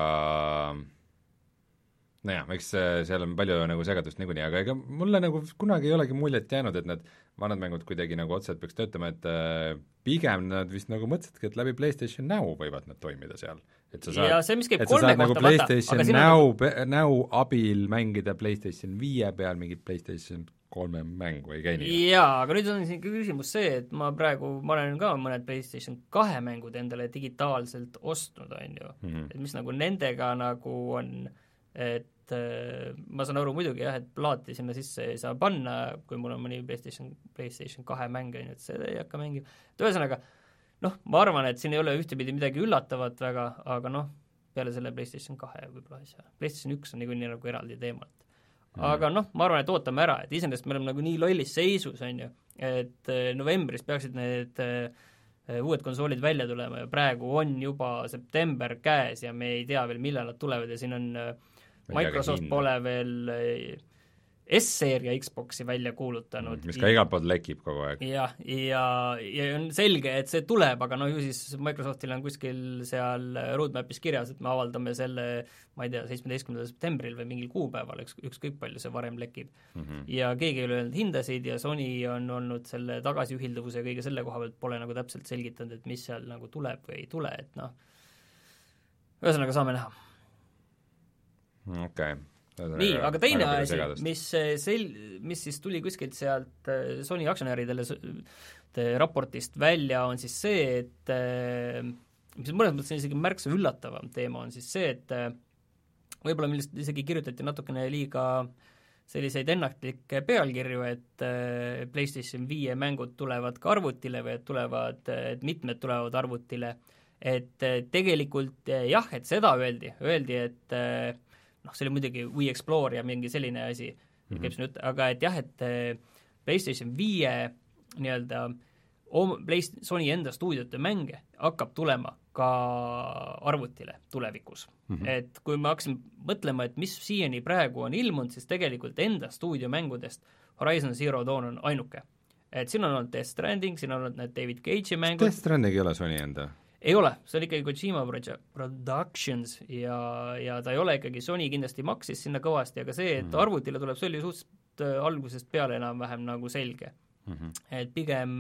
nojah, eks seal on palju nagu segadust niikuinii, aga ega mulle nagu kunagi ei olegi muljet jäänud, et need vanad mängud kuidagi nagu otseselt peaks töötama, et äh, pigem nad vist nagu mõtlesidki, et läbi PlayStation Now võivad nad toimida seal. Et sa saad, ja see, mis käib et sa kolme saad kohta, nagu PlayStation vaata, Now, nagu... Now abil mängida PlayStation viie peal mingit PlayStation kolme mängu, ei käi nii? Jaa, aga nüüd on siin küsimus see, et ma praegu, ma olen ka mõned PlayStation kahe mängud endale digitaalselt ostnud, on ju, mm-hmm. et mis nagu nendega nagu on, et ma saan aru muidugi jah, et plaati sinna sisse ei saa panna, kui mul on mõni PlayStation, PlayStation kahe mäng, on ju, et seda ei hakka mängima. Et ühesõnaga, noh, ma arvan, et siin ei ole ühtepidi midagi üllatavat väga, aga noh, peale selle PlayStation kahe võib-olla asja. PlayStation üks on niikuinii nagu eraldi teemalt. Aga noh, ma arvan, et ootame ära, et iseenesest me oleme nagu nii lollis seisus, on ju, et novembris peaksid need uued konsoolid välja tulema ja praegu on juba september käes ja me ei tea veel, millal nad tulevad ja siin on Microsoft pole veel S-seeria Xboxi välja kuulutanud. Mis ka igalt poolt lekib kogu aeg. Ja, ja, ja on selge, et see tuleb, aga no ju siis Microsoftil on kuskil seal roadmapis kirjas, et me avaldame selle, ma ei tea, seitsmeteistkümnendal septembril või mingil kuupäeval, üks, ükskõik palju see varem lekib. Mm-hmm. Ja keegi ei ole öelnud hindasid ja Sony on olnud selle tagasiühilduvuse ja kõige selle koha pealt pole nagu täpselt selgitanud, et mis seal nagu tuleb või ei tule, et noh, ühesõnaga saame näha. Okei. Okay. Nii, aga teine asi, mis, sel, mis siis tuli kuskilt sealt Sony aktsionäridele raportist välja, on siis see, et mis mõnes mõttes isegi märksa üllatavam teema on siis see, et võib-olla millest isegi kirjutati natukene liiga selliseid ennatlikke pealkirju, et PlayStation viie mängud tulevad ka arvutile või et tulevad, et mitmed tulevad arvutile, et tegelikult jah, et seda öeldi, öeldi, et noh, see oli muidugi Wii Explore ja mingi selline asi, mm-hmm. käib siin jutt, aga et jah, et PlayStation viie nii-öelda Sony enda stuudiote mänge hakkab tulema ka arvutile tulevikus. Mm-hmm. Et kui me hakkasime mõtlema, et mis siiani praegu on ilmunud, siis tegelikult enda stuudiomängudest Horizon Zero Dawn on ainuke. Et siin on olnud Death Stranding, siin on olnud need David Cage'i mängud. Death Stranding ei ole Sony enda? Ei ole, see oli ikkagi Kojima Productions ja, ja ta ei ole ikkagi, Sony kindlasti maksis sinna kõvasti, aga see, et mm-hmm. arvutile tuleb, see oli suht algusest peale enam-vähem nagu selge. Mm-hmm. Et pigem,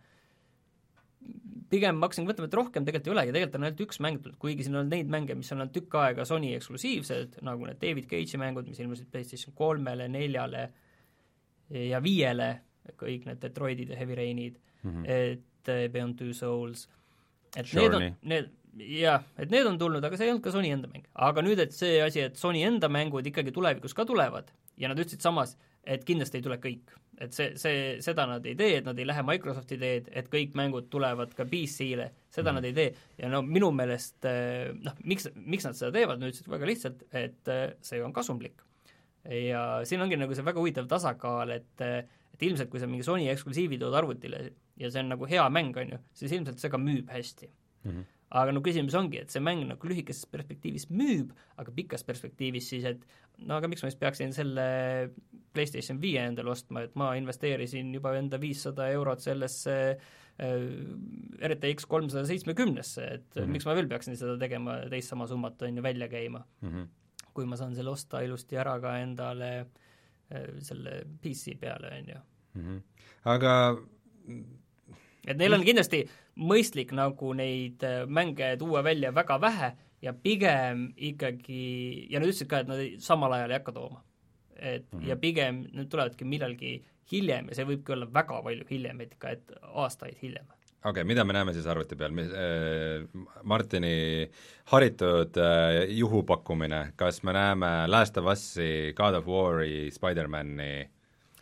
pigem ma hakkasin mõtlema, et rohkem tegelikult ei olegi, tegelikult on ainult üks mäng tulnud, kuigi siin on neid mänge, mis on tükk aega Sony eksklusiivsed, nagu need David Cage'i mängud, mis ilmusid PlayStation kolmele, neljale ja viiele, kõik need Detroitid ja Heavy Rainid, mm-hmm. et Beyond Two Souls, et sure need on, need, jah, et need on tulnud, aga see ei olnud ka Sony enda mäng. Aga nüüd, et see asi, et Sony enda mängud ikkagi tulevikus ka tulevad ja nad ütlesid samas, et kindlasti ei tule kõik. Et see, see, seda nad ei tee, et nad ei lähe Microsofti teed, et kõik mängud tulevad ka P C-le, seda mm. nad ei tee. Ja no minu meelest, noh, miks, miks nad seda teevad, nüüd ütlesid väga lihtsalt, et see on kasumlik. Ja siin ongi nagu see väga huvitav tasakaal, et, et ilmselt kui sa mingi Sony eksklusiivi tood arvutile ja see on nagu hea mäng, on ju, siis ilmselt see ka müüb hästi. Mm-hmm. Aga no küsimus ongi, et see mäng nagu lühikeses perspektiivis müüb, aga pikas perspektiivis siis, et no aga miks ma siis peaksin selle PlayStation viie endale ostma, et ma investeerisin juba enda viissada eurot sellesse äh, R T X kolmsada seitsekümmend-sse, et mm-hmm. miks ma veel peaksin seda tegema, teist sama summat on ju välja käima, mm-hmm. kui ma saan selle osta ilusti ära ka endale äh, selle P C peale, on ju. Mm-hmm. Aga et neil on kindlasti mõistlik nagu neid mänge tuua välja väga vähe ja pigem ikkagi, ja nad ütlesid ka, et nad samal ajal ei hakka tooma. Et, mm-hmm. Ja pigem need tulevadki millalgi hiljem ja see võibki olla väga palju hiljem, et ikka, et aastaid hiljem. Okei, okay, mida me näeme siis arvuti peal? Martini haritud juhupakkumine, kas me näeme Last of Us'i, God of War'i, Spider-Man'i?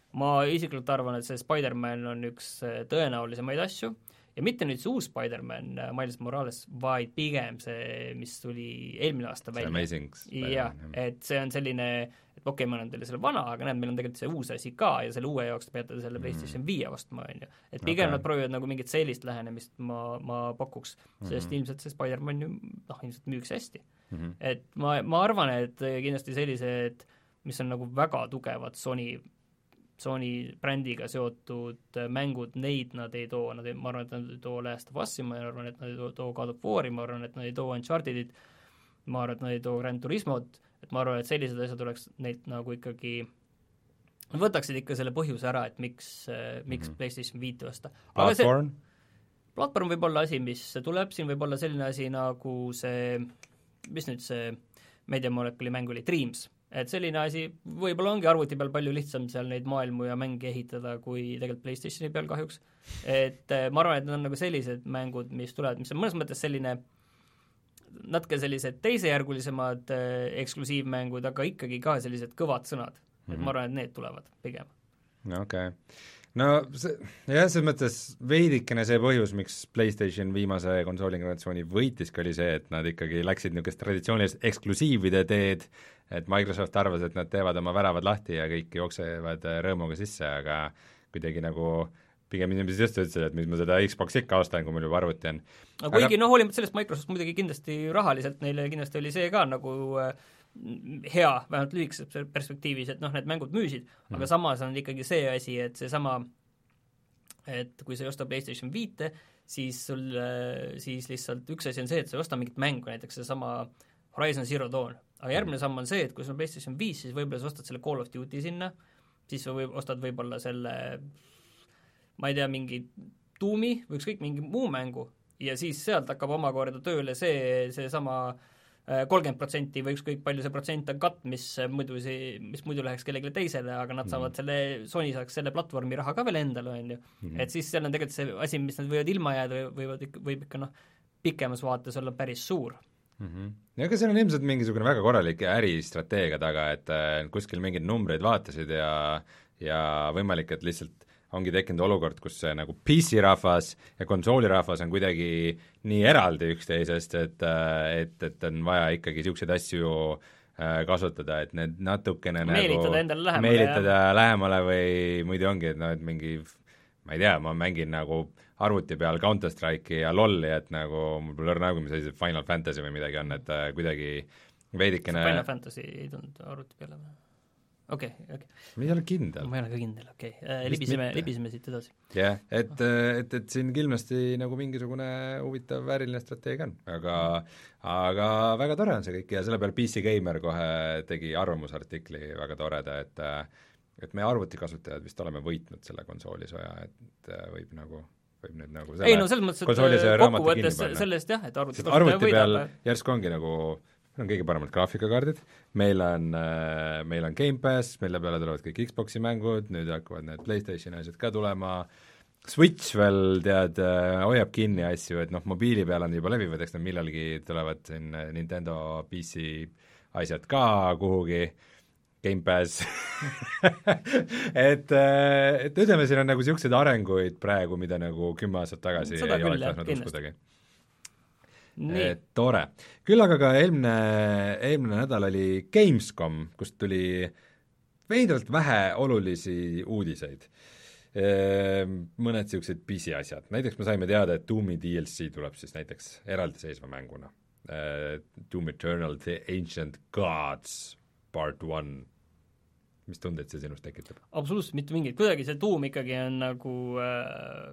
ma isiklikult arvan, et see Spider-Man on üks tõenäolisemaid asju ja mitte nüüd see uus Spider-Man, Miles Morales, vaid pigem see, mis tuli eelmine aasta välja. see Amazing jah, et see on selline, et okei okay,, ma olen teile selle vana, aga näed, meil on tegelikult see uus asi ka ja selle uue jaoks te peate selle PlayStation viie ostma, on ju. Et pigem okay. nad proovivad nagu mingit sellist lähenemist ma, ma pakuks, sest mm -hmm. ilmselt see Spider-Man ju, noh, ilmselt müüks hästi. Mm -hmm. Et ma, ma arvan, et kindlasti sellised, mis on nagu väga tugevad Sony Sony brändiga seotud mängud, neid nad ei too, nad ei, ma arvan, et nad ei too Last of Us'i, ma arvan, et nad ei too, too God of War'i, ma arvan, et nad ei too Uncharted'it, ma arvan, et nad ei too Gran Turismot, et ma arvan, et sellised asjad oleks neid nagu ikkagi, nad võtaksid ikka selle põhjuse ära, et miks, miks mm -hmm. PlayStation viite osta. Platvorm? Platvorm võib olla asi, mis tuleb, siin võib olla selline asi nagu see, mis nüüd see Media Moleculi mäng oli, Dreams, et selline asi, võib-olla ongi arvuti peal palju lihtsam seal neid maailmu ja mänge ehitada kui tegelikult PlayStationi peal kahjuks. Et ma arvan, et need on nagu sellised mängud, mis tulevad, mis on mõnes mõttes selline natuke sellised teisejärgulisemad äh, eksklusiivmängud, aga ikkagi ka sellised kõvad sõnad mm. -hmm. et ma arvan, et need tulevad pigem. okei okay. No see, jah, selles mõttes veidikene see põhjus, miks PlayStation viimase konsooligeneratsiooni võitiski, oli see, et nad ikkagi läksid niisugust traditsioonilist eksklusiivide teed, et Microsoft arvas, et nad teevad oma väravad lahti ja kõik jooksevad rõõmuga sisse, aga kuidagi nagu pigem inimesed just ütlesid, et mis ma seda Xbox ikka ostan, kui mul juba arvuti on. aga kuigi noh, hoolimata sellest Microsoft muidugi kindlasti rahaliselt neile kindlasti oli see ka nagu äh, hea, vähemalt lühikeses perspektiivis, et noh, need mängud müüsid mm., aga samas on ikkagi see asi, et seesama, et kui sa ei osta PlayStation viite, siis sul, siis lihtsalt üks asi on see, et sa ei osta mingit mängu, näiteks seesama Horizon Zero Dawn, aga järgmine samm on see, et kui sul on PlayStation viis, siis võib-olla sa ostad selle Call of Duty sinna, siis sa võib, ostad võib-olla selle, ma ei tea, mingi Doomi või ükskõik mingi muu mängu ja siis sealt hakkab omakorda tööle see, seesama kolmkümmend protsenti või ükskõik palju see protsent on katt, mis muidu see, mis muidu läheks kellelegi teisele, aga nad saavad mm. selle, Sony saaks selle platvormi raha ka veel endale, on ju. Mm. Et siis seal on tegelikult see asi, mis nad võivad ilma jääda, võivad ikka, võib ikka noh, pikemas vaates olla päris suur. Mm -hmm. ja ega seal on ilmselt mingisugune väga korralik äristrateegia taga, et äh, kuskil mingeid numbreid vaatasid ja ja võimalik, et lihtsalt ongi tekkinud olukord, kus see nagu P C-rahvas ja konsoolirahvas on kuidagi nii eraldi üksteisest, et, et, et on vaja ikkagi niisuguseid asju kasutada, et need natukene meelitada nagu endale lähemale, meelitada jah. lähemale või muidu ongi, et noh, et mingi ma ei tea, ma mängin nagu arvuti peal Counter-Strike'i ja lolli, et nagu mul pole õrna nagu, mis asi Final Fantasy või midagi on, et kuidagi veidikene Final Fantasy ei tulnud arvuti peale või? okei okay,, okei okay.. ma ei ole kindel. ma ei ole ka kindel, okei okay. libiseme, libiseme siit edasi. jah yeah,, et, et, et siin kindlasti nagu mingisugune huvitav vääriline strateegia on, aga aga väga tore on see kõik ja selle peale P C Gamer kohe tegi arvamusartikli väga toreda, et et me arvutikasutajad vist oleme võitnud selle konsoolisoja, et võib nagu võib nüüd nagu selle ei no selles mõttes, et kokkuvõttes sellest jah, et arvuti arvuti peal võidab. Järsku ongi nagu meil on kõige paremad graafikakaardid, meil on, meil on Gamepass, mille peale tulevad kõik Xboxi mängud, nüüd hakkavad need PlayStationi asjad ka tulema, Switch veel, tead, hoiab kinni asju, et noh, mobiili peal on juba levivad, eks nad millalgi tulevad siin Nintendo P C asjad ka kuhugi, Gamepass et, et ütleme, siin on nagu niisuguseid arenguid praegu, mida nagu kümme aastat tagasi Seda ei küll, oleks lasknud uskudagi. Et tore. Küll aga ka eelmine, eelmine nädal oli Gamescom, kust tuli veidalt vähe olulisi uudiseid. Mõned niisugused pisiasjad, näiteks me saime teada, et Doomi D L C tuleb siis näiteks eraldiseisva mänguna. Doom Eternal, The Ancient Gods Part one. Mis tundeid see sinust tekitab? Absoluutselt mitte mingit, kuidagi see Doom ikkagi on nagu äh,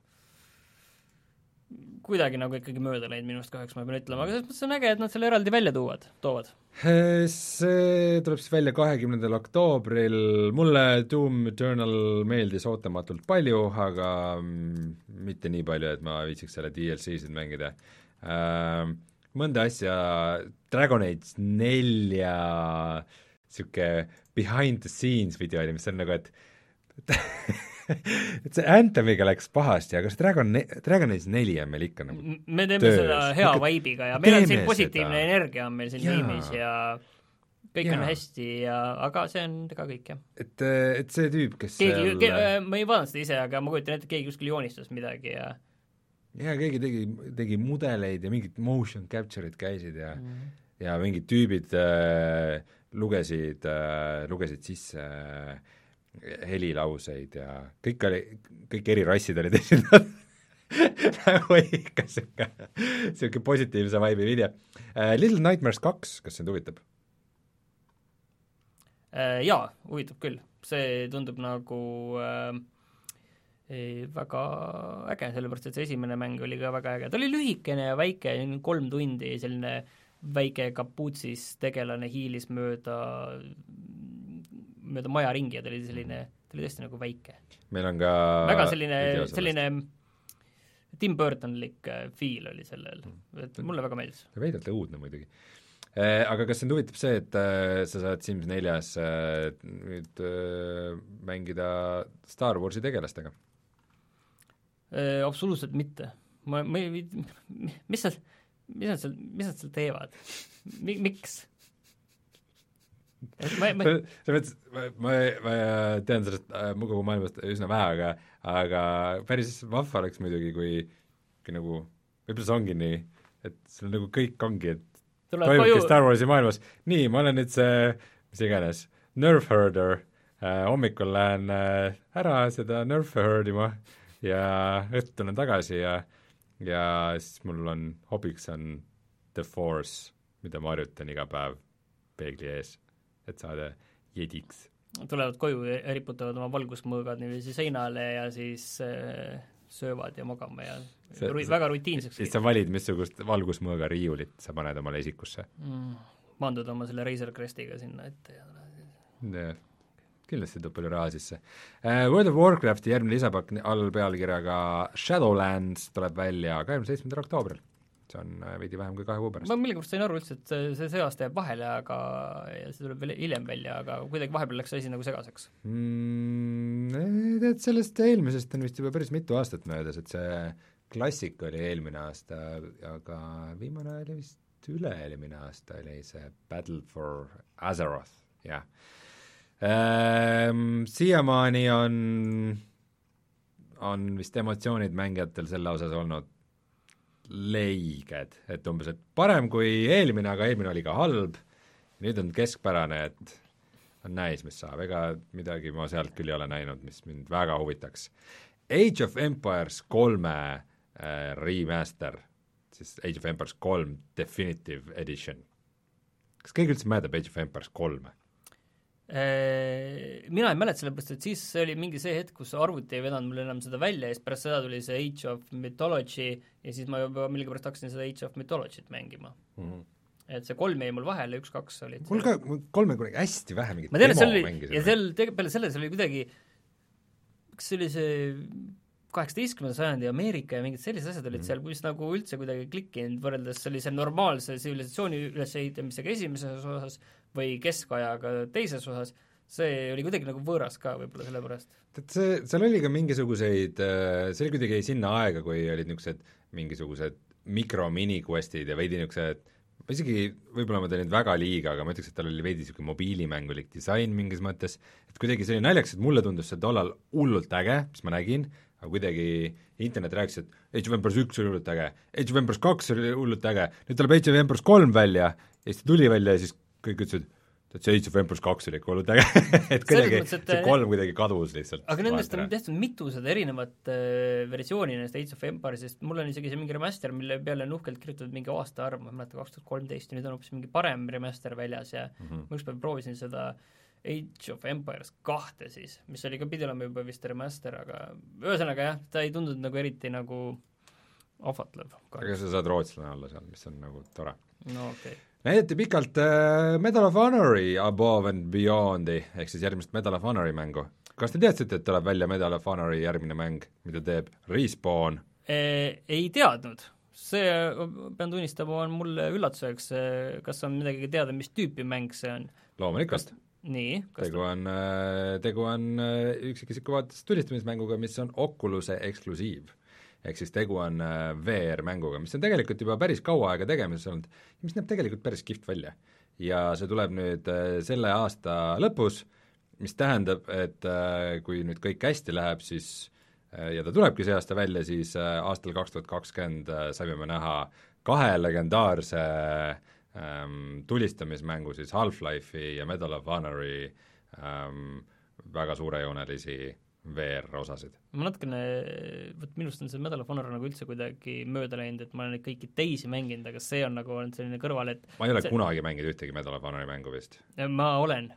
kuidagi nagu ikkagi mööda läinud minust kahjuks, ma pean ütlema, aga selles mõttes on äge, et nad selle eraldi välja tuuvad, toovad. See tuleb siis välja kahekümnendal oktoobril, mulle Doom Eternal meeldis ootamatult palju, aga mitte nii palju, et ma viitsiks selle D L C-sid mängida. Mõnda asja, Dragon Age nelja niisugune behind the scenes video oli, mis on nagu, et et see Anthemiga läks pahasti, aga see Dragon, Dragon Age neli on meil ikka nagu me teeme töös. Seda hea vibe'iga ja meil on siin positiivne seda. Energia on meil siin tiimis ja kõik Jaa. on hästi ja aga see on ka kõik, jah. et, et see tüüp, kes keegi seal... ke,, ma ei vaadanud seda ise, aga ma kujutan ette, keegi kuskil joonistas midagi ja ja keegi tegi, tegi mudeleid ja mingid motion capture'id käisid ja mm. ja mingid tüübid äh, lugesid äh,, lugesid sisse äh, helilauseid ja kõik oli, kõik eri rassid olid esindatud nagu ikka siuke, siuke positiivse vibe'i video uh,. Little Nightmares kaks, kas sind huvitab? Uh, jaa, huvitab küll, see tundub nagu uh, väga äge, sellepärast et see esimene mäng oli ka väga äge, ta oli lühikene ja väike, kolm tundi, selline väike kapuutsis tegelane hiilis mööda mööda maja ringi ja ta oli selline, ta oli tõesti nagu väike. Meil on ka väga selline, selline Tim Burtonlik feel oli sellel, et mulle väga meeldis. Veidalt õudne muidugi. Eh, aga kas sind huvitab see, et äh, sa saad Sims neljas äh, nüüd äh, mängida Star Warsi tegelastega? Äh, absoluutselt mitte. Ma, ma ei, mis nad, mis nad seal, mis nad seal teevad? Mi, miks? ma, ma... ma, ma, ma, ma tean sellest äh, mugavu maailmast üsna vähe, aga aga päris vahva oleks muidugi, kui, kui nagu, võib-olla see ongi nii, et sul nagu kõik ongi, et toimubki Star Warsi maailmas, nii, ma olen nüüd see, mis iganes, Nerf Herder äh,, hommikul lähen äh, ära seda Nerf Herdima ja õhtul tulen tagasi ja ja siis mul on, hobiks on The Force, mida ma harjutan iga päev peegli ees, et saada jediks. Tulevad koju ja riputavad oma valgusmõõgad niiviisi seinale ja siis äh, söövad ja magama ja see, ru- väga rutiinseks. Siis sa valid, missugust valgusmõõga riiulit sa paned omale esikusse mm,. Mandud oma selle Razer Crestiga sinna ette ja ja, kindlasti tuleb palju raha sisse uh,. World of Warcrafti järgmine lisapakk all pealkirjaga Shadowlands tuleb välja kahekümne seitsmendal oktoobril. See on veidi vähem kui kahe kuu pärast. Ma millegipärast sain aru üldse, et see, see aasta jääb vahele, aga ja see tuleb veel hiljem välja, aga kuidagi vahepeal läks asi nagu segaseks mm,. Tead, sellest eelmisest on vist juba päris mitu aastat möödas, et see klassik oli eelmine aasta, aga viimane oli vist üle-eelmine aasta oli see Battle for Azeroth, jah ehm,. Siiamaani on, on vist emotsioonid mängijatel selle osas olnud leiged, et umbes, et parem kui eelmine, aga eelmine oli ka halb, nüüd on keskpärane, et on näis, mis saab, ega midagi ma sealt küll ei ole näinud, mis mind väga huvitaks. Age of Empires kolme äh, remaster, siis Age of Empires kolm Definitive Edition. Kas keegi üldse mäletab Age of Empires kolme? Mina ei mäleta, sellepärast, et siis oli mingi see hetk, kus arvuti ei vedanud mul enam seda välja ja siis pärast seda tuli see Age of Mythology ja siis ma juba millegipärast hakkasin seda Age of Mythology't mängima mm. et see kolm jäi mul vahele, üks, kaks oli mul ka kolme kunagi hästi vähe mingit ma tean, et see oli, ja seal tege, peale selles oli kuidagi, kas see oli see kaheksateistkümnenda sajandi Ameerika ja mingid sellised asjad olid mm. seal, mis nagu üldse kuidagi klikkinud võrreldes sellise normaalse tsivilisatsiooni ülesehitamisega esimeses osas või keskajaga teises osas, see oli kuidagi nagu võõras ka võib-olla sellepärast. Et see, seal oli ka mingisuguseid, see oli kuidagi sinna aega, kui olid niisugused mingisugused mikro-mini-questid ja veidi niisugused, ma isegi, võib-olla ma teen nüüd väga liiga, aga ma ütleks, et tal oli veidi niisugune mobiilimängulik disain mingis mõttes, et kuidagi see oli naljaks, et mulle tundus see tollal hullult äge, mis ma nägin, aga kuidagi internet rääkis, et Age of Empires üks oli hullult äge, Age of Empires kaks oli hullult äge, nüüd tuleb Age of Empires kolm välja ja siis ta tuli välja ja siis kõik ütlesid, et see Age of Empires kaks oli ikka hullult äge et kuidagi see, see kolm kuidagi kadus lihtsalt. Aga nendest on tehtud mitu seda erinevat äh, versiooni nendest Age of Empires'ist, mul on isegi see mingi remaster, mille peale on uhkelt kirjutatud mingi aasta arv, ma ei mäleta, kaks tuhat kolmteist ja nüüd on hoopis mingi parem remaster väljas ja mm -hmm. ma ükspäev proovisin seda Age of Empires kahte siis, mis oli ka, pidi olema juba vist remaster, aga ühesõnaga jah, ta ei tundunud nagu eriti nagu ahvatlev. aga sa saad rootslane olla seal, mis on nagu tore. No okei okay. Näidati pikalt äh, Medal of Honori Above and Beyondi, ehk siis järgmist Medal of Honori mängu. Kas te teadsite, et tuleb välja Medal of Honori järgmine mäng, mida teeb Respawn? E, ei teadnud. See, pean tunnistama, on mulle üllatuseks, kas on midagi teada, mis tüüpi mäng see on? Loomulikult. Nii, kas tegu on, tegu on üksikisiku vaates tulistamismänguga, mis on Oculus'e eksklusiiv. Ehk siis tegu on V R-mänguga, mis on tegelikult juba päris kaua aega tegemises olnud, mis näeb tegelikult päris kihvt välja. ja see tuleb nüüd selle aasta lõpus, mis tähendab, et kui nüüd kõik hästi läheb, siis ja ta tulebki see aasta välja, siis aastal kaks tuhat kakskümmend saime me näha kahe legendaarse ähm, tulistamismängu, siis Half-Life'i ja Medal of Honori ähm, väga suurejoonelisi V R-osasid. ma natukene, võt minust on see Medal of Honor nagu üldse kuidagi mööda läinud, et ma olen neid kõiki teisi mänginud, aga see on nagu olnud selline kõrval, et ma ei ole see... kunagi mänginud ühtegi Medal of Honori mängu vist. ma olen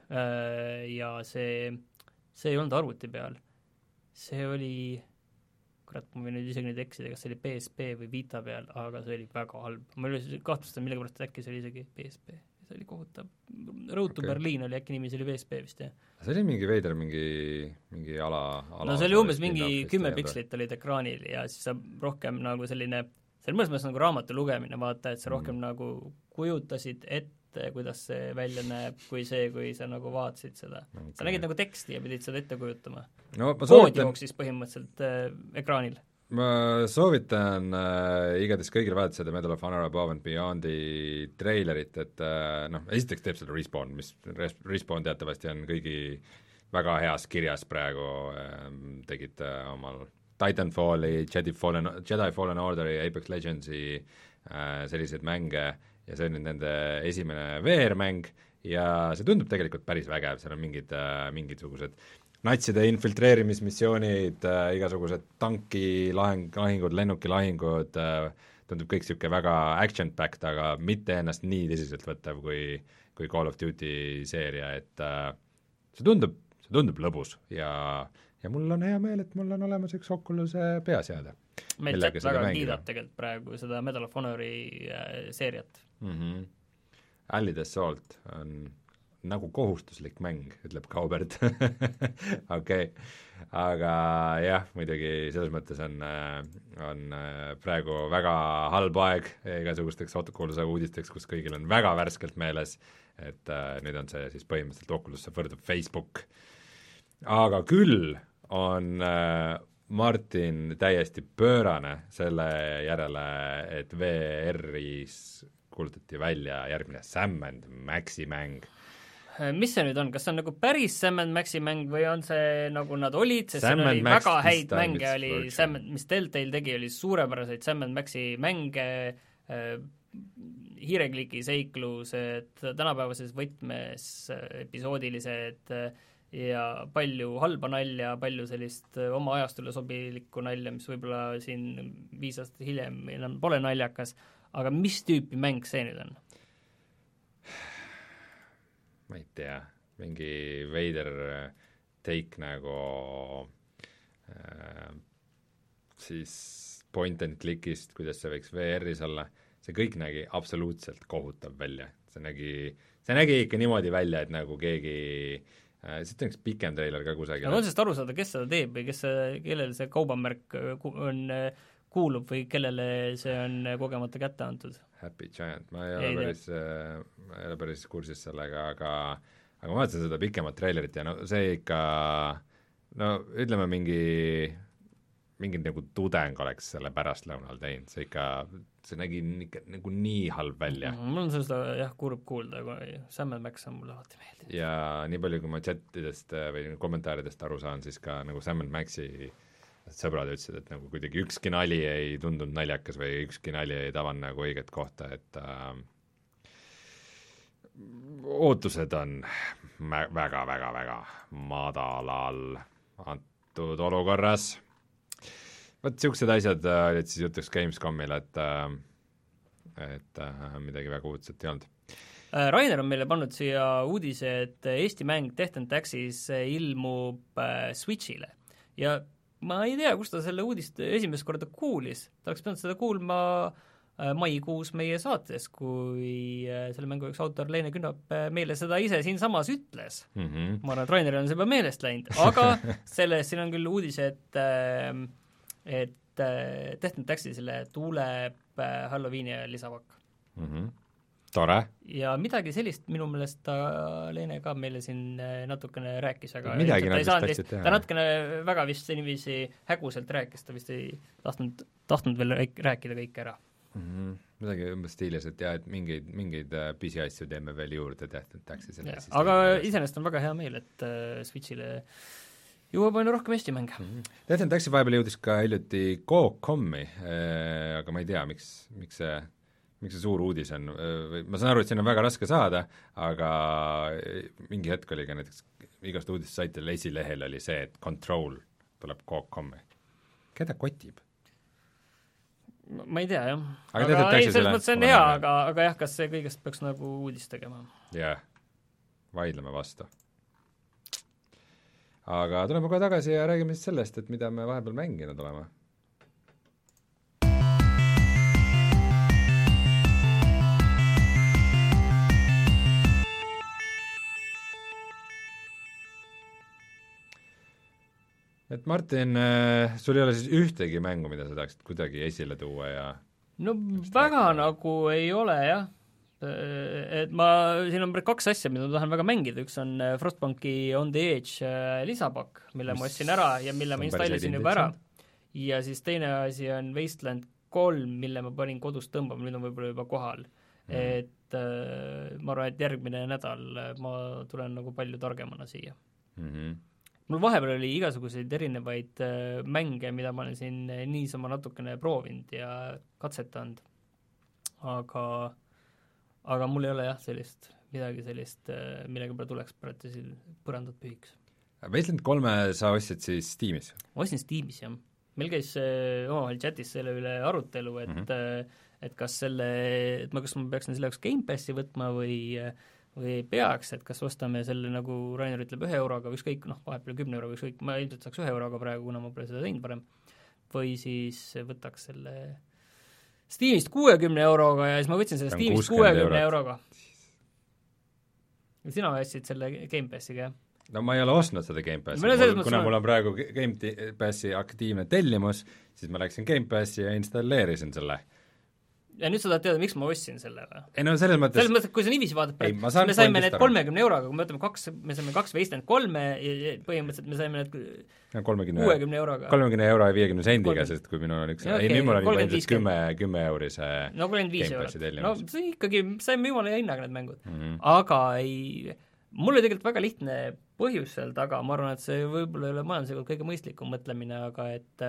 ja see, see ei olnud arvuti peal. See oli, kurat, ma võin nüüd isegi nüüd eksida, kas see oli P S P või Vita peal, aga see oli väga halb. Ma oli kahtlustan millegipärast, et äkki see oli isegi P S P. See oli kohutav. Road to okay. Berliin oli äkki nimi, see oli V S P vist, jah. See oli mingi veider, mingi, mingi ala, ala... No see oli umbes mingi kümme pikslit olid ekraanil ja siis sa rohkem nagu selline, see oli mõnes mõttes nagu raamatu lugemine, vaata, et sa rohkem mm. nagu kujutasid ette, kuidas see välja näeb, kui see, kui sa nagu vaatasid seda okay.. Sa nägid nagu teksti ja pidid seda ette kujutama no,. Kood jooksis põhimõtteliselt äh, ekraanil. Ma soovitan äh, igatahes kõigil vaadata seda Medal of Honor Above and Beyondi treilerit, et äh, noh, esiteks teeb seda Respawn, mis Respawn teatavasti on kõigi väga heas kirjas praegu äh,, tegid äh, omal Titanfalli, Jedi Fallen, Jedi Fallen Orderi, Apex Legendsi äh, selliseid mänge ja see on nüüd nende esimene V R-mäng ja see tundub tegelikult päris vägev, seal on mingid äh,, mingisugused natside infiltreerimismissioonid äh,, igasugused tankilahing, lahingud, lennukilahingud äh,, tundub kõik niisugune väga action-packed, aga mitte ennast nii tõsiselt võttav kui, kui Call of Duty seeria, et äh, see tundub, see tundub lõbus ja, ja mul on hea meel, et mul on olemas üks Oculus'e peaseade. meil chat väga kiidab tegelikult praegu seda Medal of Honori äh, seeriat. Mm-hmm. Allied Assault on nagu kohustuslik mäng, ütleb Kaubert. okei okay., aga jah, muidugi selles mõttes on, on praegu väga halb aeg igasugusteks Oculus'e uudisteks, kus kõigil on väga värskelt meeles, et äh, nüüd on see siis põhimõtteliselt Oculus'e võrdub Facebook. Aga küll on äh, Martin täiesti pöörane selle järele, et V R-is kuulutati välja järgmine Sam and Maxi mäng. Mis see nüüd on, kas see on nagu päris Sam and Maxi mäng või on see nagu nad olid, sest seal oli Max väga häid mänge, oli Sam, mis Telltale tegi, oli suurepäraseid Sam and Maxi mänge, äh, hiirekliki seiklused, tänapäevases võtmes episoodilised ja palju halba nalja, palju sellist oma ajastule sobilikku nalja, mis võib-olla siin viis aastat hiljem enam pole naljakas, aga mis tüüpi mäng see nüüd on? Ma ei tea, mingi veider take nagu äh, siis point and clickist, kuidas see võiks V R-is olla, see kõik nägi absoluutselt kohutav välja, see nägi, see nägi ikka niimoodi välja, et nagu keegi äh, siit on üks pikem treiler ka kusagil. aga on sellest aru saada, kes seda teeb või kes see, kellele see kaubamärk on, kuulub või kellele see on kogemata kätte antud? Happy Giant, ma ei ole ei päris, ma ei ole päris kursis sellega, aga aga ma vaatasin seda pikemat treilerit ja no see ikka, no ütleme mingi, mingi nagu tudeng oleks selle pärastlõunal teinud, see ikka, see nägi ikka nagu nii halb välja. Mm, mul on seda jah, kurb kuulda, aga Sam and Max on mulle alati meeldib. Ja nii palju, kui ma chatidest või kommentaaridest aru saan, siis ka nagu Sam and Maxi sõbrad ütlesid, et nagu kuidagi ükski nali ei tundunud naljakas või ükski nali ei tavan nagu õiget kohta, et äh, ootused on väga-väga-väga madalal antud olukorras. Võt niisugused asjad äh, olid siis jutuks Gamescomil, et äh, et äh, midagi väga uudset ei olnud. Rainer on meile pannud siia uudise, et Eesti mäng Death and Taxis ilmub äh, Switchile ja ma ei tea, kus ta selle uudist esimest korda kuulis, ta oleks pidanud seda kuulma maikuus meie saates, kui selle mängu üks autor Leene Künnap meile seda ise siinsamas ütles. Mm -hmm. ma arvan, et Raineril on see juba meelest läinud, aga selles siin on küll uudis, et et Death and Taxisile tuleb Halloweeni ja lisapakk. Mm -hmm. Tore. Ja midagi sellist minu meelest ta Leene ka meile siin natukene rääkis, aga midagi ta, ei saanud vist, ta natukene väga vist niiviisi häguselt rääkis, ta vist ei tahtnud, tahtnud veel rääkida kõik ära. Mm-hmm. midagi umbes stiilis, et jah, et mingeid, mingeid äh, pisiasju teeme veel juurde, tehtakse selle ja, aga iseenesest on väga hea meel, et äh, Switchile jõuab aina rohkem Eesti mänge mm. -hmm. Death and Taxi vahepeal jõudis ka hiljuti Go Com'i äh,, aga ma ei tea, miks, miks see miks see suur uudis on, ma saan aru, et siin on väga raske saada, aga mingi hetk oli ka näiteks igast uudissaitidel esilehel oli see, et Control tuleb Go Com'i. Keda kotib? Ma ei tea, jah. aga, aga ei, selles mõttes on hea, aga, aga jah, kas see kõigest peaks nagu uudist tegema? jah, vaidleme vastu. Aga tuleme kohe tagasi ja räägime siis sellest, et mida me vahepeal mänginud oleme. et Martin, sul ei ole siis ühtegi mängu, mida sa tahaksid kuidagi esile tuua ja no väga rääkida? Nagu ei ole, jah. Et ma, siin on kaks asja, mida ma tahan väga mängida, üks on Frostbanki On The Edge lisapakk, mille Mis ma ostsin ära ja mille ma installisin juba ära, ja siis teine asi on Wasteland kolm, mille ma panin kodus tõmbama, nüüd on võib-olla juba kohal mm. et äh, ma arvan, et järgmine nädal ma tulen nagu palju targemana siia mm. -hmm. Mul vahepeal oli igasuguseid erinevaid äh, mänge, mida ma olen siin niisama natukene proovinud ja katsetanud, aga aga mul ei ole jah sellist, midagi sellist, millega peale tuleks praegu põrandad pühiks. Wasteland kolme sa ostsid siis Steamis? Ma ostsin Steamis, jah. Meil käis omavahel chatis selle üle arutelu, et mm -hmm. et kas selle, et ma kas ma peaksin selle jaoks Game Passi võtma või või ei peaks, et kas ostame selle, nagu Rainer ütleb, ühe euroga, ükskõik, noh, vahepeal kümne euroga, ükskõik, ma ilmselt saaks ühe euroga praegu, kuna ma pole seda teinud varem, või siis võtaks selle Steamist kuuekümne euroga ja siis ma võtsin selle Steamist kuuekümne euroga. Ja sina ostsid selle Game Passiga, jah? No ma ei ole ostnud seda Game Passi, mul, kuna mul on praegu Game Passi aktiivne tellimus, siis ma läksin Game Passi ja installeerisin selle. Ja nüüd sa tahad teada, miks ma ostsin selle või? Ei no selles mõttes selles mõttes, et kui sa niiviisi vaatad, me saime need kolmekümne euroga, kui me võtame kaks, me saime kaks Wasteland kolme ja põhimõtteliselt me saime need kuuekümne euroga. kolmekümne euro ja viiekümne sendiga, sest kui minul on üks, ja, ei okay, nüüd mul on juba ilmselt kümme, kümme euri see no, Game Passi tellimus. No see ikkagi, saime jumala hinnaga need mängud mm. -hmm. Aga ei, mul oli tegelikult väga lihtne põhjus seal taga, ma arvan, et see võib-olla ei ole majanduslikult kõige mõistlikum mõtlemine, aga et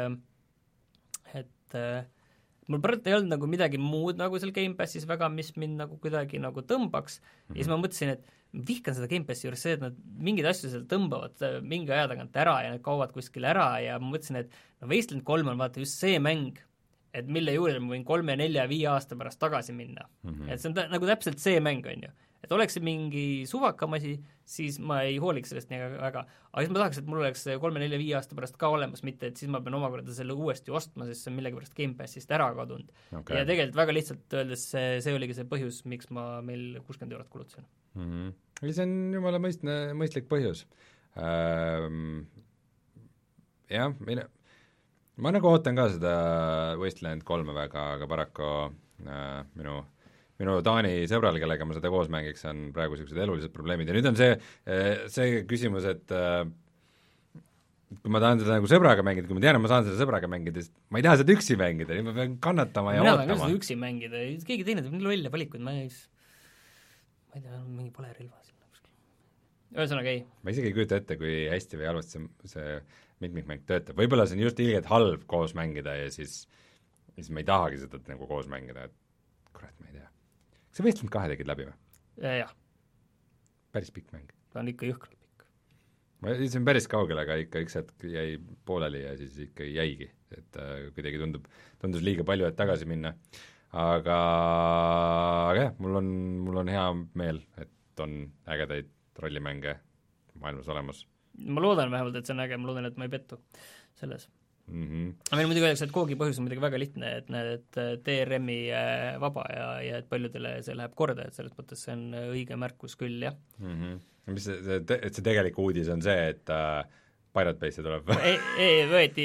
et mul praegu ei olnud nagu midagi muud nagu seal Game Passis väga, mis mind nagu kuidagi nagu tõmbaks mm-hmm. ja siis ma mõtlesin, et vihkan seda Game Passi juures see, et nad mingeid asju seal tõmbavad mingi aja tagant ära ja need kaovad kuskil ära ja ma mõtlesin, et no Wasteland kolm on vaata just see mäng, et mille juurde ma võin kolme, nelja, viie aasta pärast tagasi minna mm. -hmm. Et see on ta, nagu täpselt see mäng, on ju. Et oleks see mingi suvakam asi, siis ma ei hooliks sellest nii väga. Aga siis ma tahaks, et mul oleks kolme, nelja, viie aasta pärast ka olemas, mitte et siis ma pean omakorda selle uuesti ostma, sest see on millegipärast Game Passist ära kadunud okay.. Ja tegelikult väga lihtsalt öeldes see, see oligi see põhjus, miks ma meil kuuskümmend eurot kulutasin mm. -hmm. Ja see on jumala mõistne, mõistlik põhjus ähm,. Jah, mina ma nagu ootan ka seda Wasteland kolme väga, aga paraku äh, minu minu Taani sõbral, kellega ma seda koos mängiks, on praegu sellised elulised probleemid ja nüüd on see, see küsimus, et kui ma tahan seda nagu sõbraga mängida, kui ma tean, et ma saan seda sõbraga mängida, siis ma ei taha seda üksi mängida, nii ma pean kannatama ja mina ootama. Mina tahan seda üksi mängida, keegi teine teeb nii välja valikuid, ma ei ma ei tea, mingi pole relva siin. Ühesõnaga ei. Ma isegi ei kujuta ette, kui hästi või halvasti see, see mitmikmäng töötab. Võib-olla see on just ilgelt halb koos mängida ja siis, siis ma ei tahagi seda nagu koos mängida, et kurat, ma ei tea. See Wasteland kahe tegid läbi või? Ja, jah. Päris pikk mäng. Ta on ikka jõhkralt pikk. Ma jõudsin päris kaugele, aga ikka üks hetk jäi pooleli ja siis ikka jäigi, et äh, kuidagi tundub, tundus liiga palju, et tagasi minna. Aga, aga jah, mul on, mul on hea meel, et on ägedaid rollimänge maailmas olemas. Ma loodan vähemalt, et see on äge, ma loodan, et ma ei pettu selles. Mm -hmm. aga meil muidugi öeldakse, et koogi põhjus on muidugi väga lihtne, et näed, et D R M-i vaba ja, ja et paljudele see läheb korda, et selles mõttes see on õige märkus küll, jah mm. -hmm. Mis see, see, et see tegelik uudis on see, et äh, Pirate Base'i tuleb või? ei, ei, võeti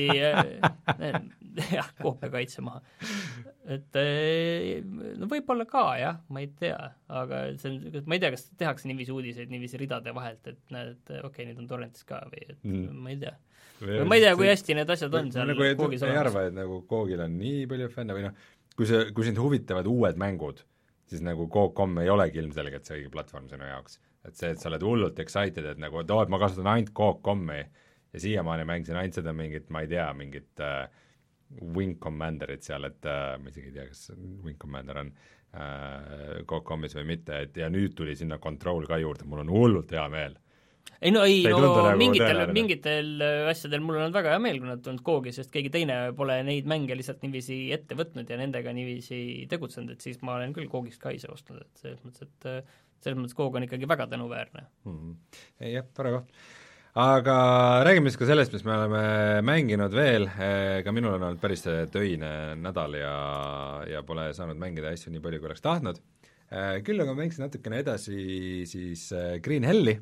jah, koopiakaitse maha. Et no võib-olla ka, jah, ma ei tea, aga see on, ma ei tea, kas tehakse niiviisi uudiseid niiviisi ridade vahelt, et näed, et okei okay,, nüüd on torrentis ka või et mm. ma ei tea. Või ma ei tea, kui hästi need asjad on seal nagu koogis olemas. Ei arva, et nagu koogil on nii palju fänne või noh, kui sa, kui sind huvitavad uued mängud, siis nagu Coop punkt com ei olegi ilmselgelt see õige platvorm sinu jaoks. Et see, et sa oled hullult excited, et nagu, et oo, et ma kasutan ainult Coop punkt com'i ja siiamaani mängisin ainult seda mingit, ma ei tea, mingit äh, Wing Commanderit seal, et äh, ma isegi ei tea, kas Wing Commander on äh, Coop punkt com'is või mitte, et ja nüüd tuli sinna Control ka juurde, mul on hullult hea meel. ei no ei, no nagu mingitel, mingitel asjadel mul on väga hea meel, kui nad tulnud Koogi, sest keegi teine pole neid mänge lihtsalt niiviisi ette võtnud ja nendega niiviisi tegutsenud, et siis ma olen küll Koogist ka ise ostnud, et selles mõttes, et selles mõttes Koog on ikkagi väga tänuväärne mm-hmm. Ei jah, tore koht. Aga räägime siis ka sellest, mis me oleme mänginud veel, ka minul on olnud päris töine nädal ja, ja pole saanud mängida asju nii palju, kui oleks tahtnud. Küll aga mängisin natukene edasi siis Green Helli.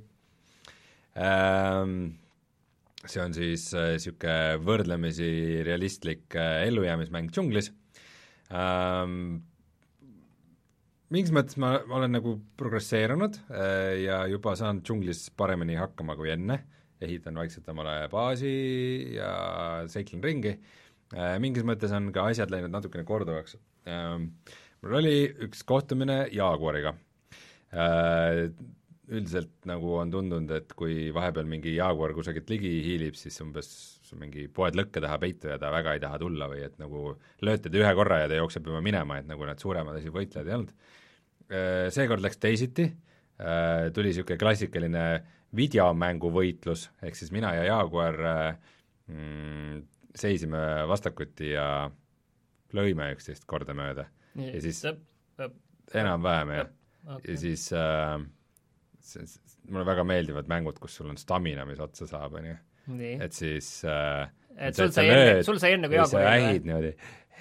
See on siis niisugune võrdlemisi realistlik ellujäämismäng džunglis. Mingis mõttes ma olen nagu progresseerunud ja juba saan džunglis paremini hakkama kui enne, ehitan vaikselt omale baasi ja seiklen ringi. Mingis mõttes on ka asjad läinud natukene korduvaks. Mul oli üks kohtumine Jaguariga. Üldiselt nagu on tundunud, et kui vahepeal mingi Jaguar kusagilt ligi hiilib, siis umbes mingi poed lõkke taha peitu ja ta väga ei taha tulla või et nagu lööte ta ühe korra ja ta jookseb juba minema, et nagu need suuremad asi võitlejad ei olnud. Seekord läks teisiti, tuli niisugune klassikaline videomänguvõitlus, ehk siis mina ja Jaguar mm, seisime vastakuti ja lõime üksteist korda mööda. Ja siis enam-vähem ja, ja siis äh, see, mulle väga meeldivad mängud, kus sul on stamina, mis otsa saab, on ju. Et siis äh, et sul sai enne, sul sai enne kui Jaguar või? Ähid niimoodi.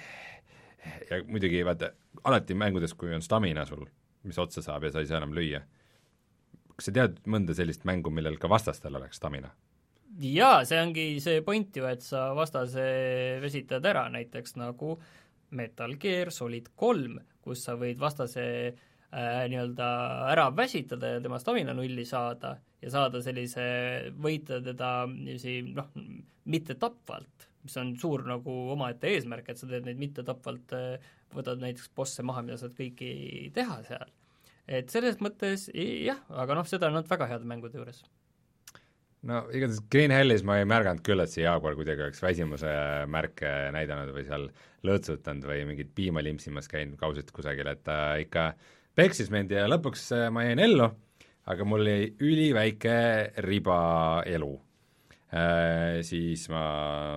Ja muidugi, vaata, alati mängudes, kui on stamina sul, mis otsa saab ja sa ei saa enam lüüa. Kas sa tead mõnda sellist mängu, millel ka vastastel oleks stamina? Jaa, see ongi see point ju, et sa vastase vesitad ära, näiteks nagu Metal Gear Solid kolm, kus sa võid vastase äh, nii-öelda ära väsitada ja tema stamina nulli saada ja saada sellise, võita teda niiviisi, noh, mitte tapvalt, mis on suur nagu omaette eesmärk, et sa teed neid mitte tapvalt, võtad näiteks bosse maha, mida saad kõiki teha seal. Et selles mõttes jah, aga noh, seda on nad väga head mängude juures. No igatahes Green Hellis ma ei märganud küll, et see Jaguar kuidagi oleks väsimuse märke näidanud või seal lõõtsutanud või mingit piima limpsimas käinud kausilt kusagil, et ta ikka peksis mind ja lõpuks ma jäin ellu, aga mul oli üliväike riba elu. Äh, siis ma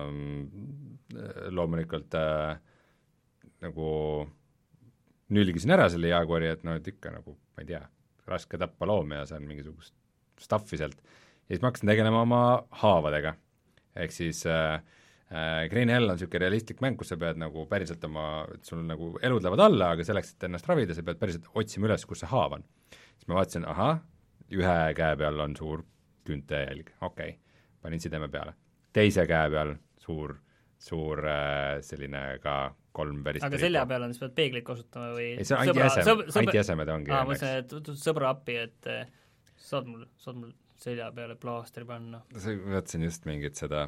loomulikult äh, nagu nülgisin ära selle Jaguari, et no et ikka nagu, ma ei tea, raske tappa loomi ja saan mingisugust staffi sealt. Ja siis ma hakkasin tegelema oma haavadega. Ehk siis äh, Green Hell on niisugune realistlik mäng, kus sa pead nagu päriselt oma, et sul nagu elud lähevad alla, aga selleks, et ennast ravida, sa pead päriselt otsima üles, kus see haav on. Siis ma vaatasin, aha, ühe käe peal on suur küntejälg, okei, okay. Panin sideme peale. Teise käe peal suur, suur äh, selline ka kolm päris aga selja peal on, siis pead peeglit kasutama või ei, see on ainti jäsem, sõb, sõb, ainti jäsemed ongi aa, ma mõtlen, et sõbra appi, et saad mul, saad mul selja peale plaastri panna. See võtsin just mingit seda,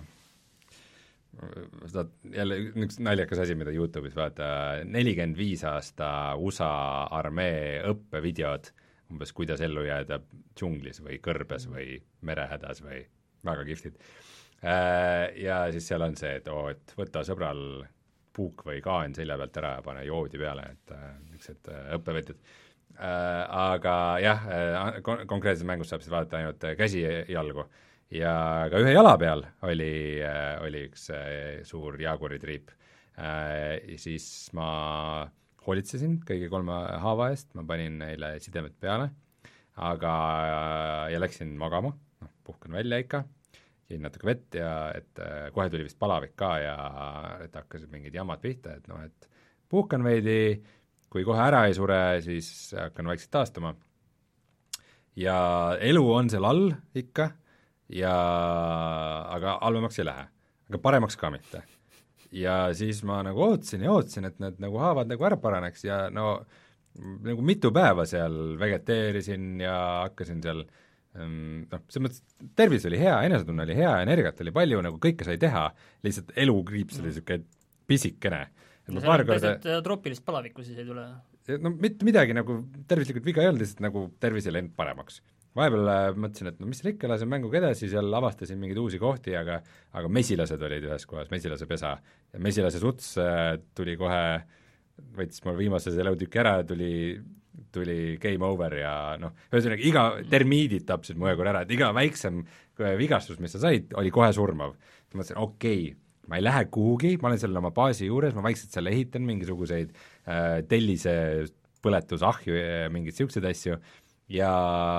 seda jälle üks naljakas asi, mida YouTube'is vaata, nelikümmend viis aasta U S A armee õppevideod, umbes kuidas ellu jääda džunglis või kõrbes või merehädas või väga kihvtid. Ja siis seal on see, et oo, et võta sõbral puuk või kaan selja pealt ära ja pane joodi peale, et niisugused õppevõtjad. Äh, aga jah, kon- konkreetses mängus saab siis vaadata ainult käsi jalgu ja ka ühe jala peal oli, oli üks suur Jaguari triip. Äh, siis ma hoolitsesin kõigi kolme haava eest, ma panin neile sidemed peale, aga ja läksin magama, noh, puhkan välja ikka, jõin natuke vett ja et kohe tuli vist palavik ka ja et hakkasid mingid jamad pihta, et noh, et puhkan veidi, kui kohe ära ei sure, siis hakkan vaikselt taastuma. Ja elu on seal all ikka, ja aga halvemaks ei lähe, aga paremaks ka mitte. Ja siis ma nagu ootsin ja ootsin, et need nagu haavad nagu ära paraneks ja no nagu mitu päeva seal vegeteerisin ja hakkasin seal noh, see mõttes, tervis oli hea, enesetunne oli hea, energiat oli palju, nagu kõike sai teha, lihtsalt elu kriips oli niisugune pisikene. no seal on täiselt troopilist palavikku siis ei tule? No mitte midagi nagu tervislikult viga ei olnud, lihtsalt nagu tervis ei läinud paremaks. Vahepeal mõtlesin, et no mis seal ikka, lasen mänguga edasi, seal avastasin mingeid uusi kohti, aga aga mesilased olid ühes kohas, mesilase pesa, ja mesilase suts tuli kohe, võttis mul viimase selle elutükki ära, tuli tuli game over ja noh, ühesõnaga iga termiidid tapsid mu öökord ära, et iga väiksem vigastus, mis sa said, oli kohe surmav. Ma mõtlesin, okei okay,, ma ei lähe kuhugi, ma olen seal oma baasi juures, ma vaikselt seal ehitan mingisuguseid äh, tellise põletusahju ja mingeid siukseid asju ja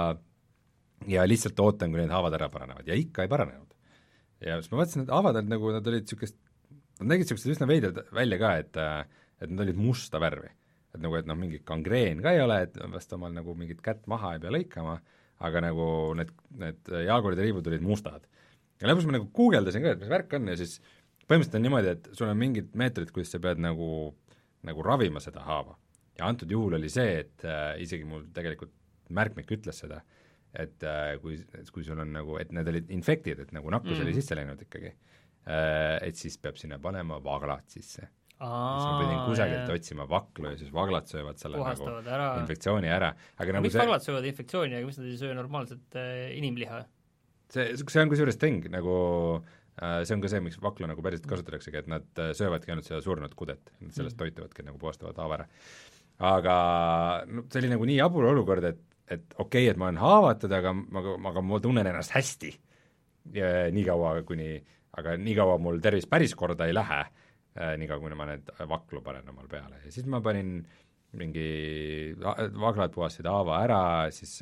ja lihtsalt ootan, kui need haavad ära paranevad ja ikka ei paranenud. Ja siis ma vaatasin, et haavad olid nagu, nad olid siukest, nad nägid siuksed üsna veidrad välja ka, et et nad olid musta värvi. Et nagu, et noh, mingi kangreen ka ei ole, et vast omal nagu mingit kätt maha ei pea lõikama, aga nagu need, need jaagurid ja riibud olid mustad. Ja lõpus ma nagu guugeldasin ka, et mis värk on ja siis põhimõtteliselt on niimoodi, et sul on mingid meetodid, kuidas sa pead nagu, nagu ravima seda haava. Ja antud juhul oli see, et äh, isegi mul tegelikult märkmik ütles seda, et äh, kui, kui sul on nagu, et need olid infektid, et nagu nakkus mm. oli sisse läinud ikkagi, äh, et siis peab sinna panema vaglat sisse. Aa, siis ma pidin kusagilt jah. otsima vaklu ja siis vaglad söövad selle Puhastavad nagu ära. infektsiooni ära. Aga nagu miks see... vaglad söövad infektsiooni, aga mis nad ei söö normaalselt äh, inimliha? See, see on kusjuures ting, nagu äh, see on ka see, miks vaklu nagu päriselt kasutataksegi, et nad äh, söövadki ainult seda surnud kudet, nad sellest mm. toituvadki nagu puhastavad haava ära. Aga no, see oli nagu nii jabur olukord, et, et okei okay,, et ma olen haavatud, aga, aga, aga ma tunnen ennast hästi ja, nii kaua, kuni, aga nii kaua mul tervis päris korda ei lähe, nii kaua, kui ma need vaklu panen omal peale. Ja siis ma panin mingi vaglad puhastasid haava ära, siis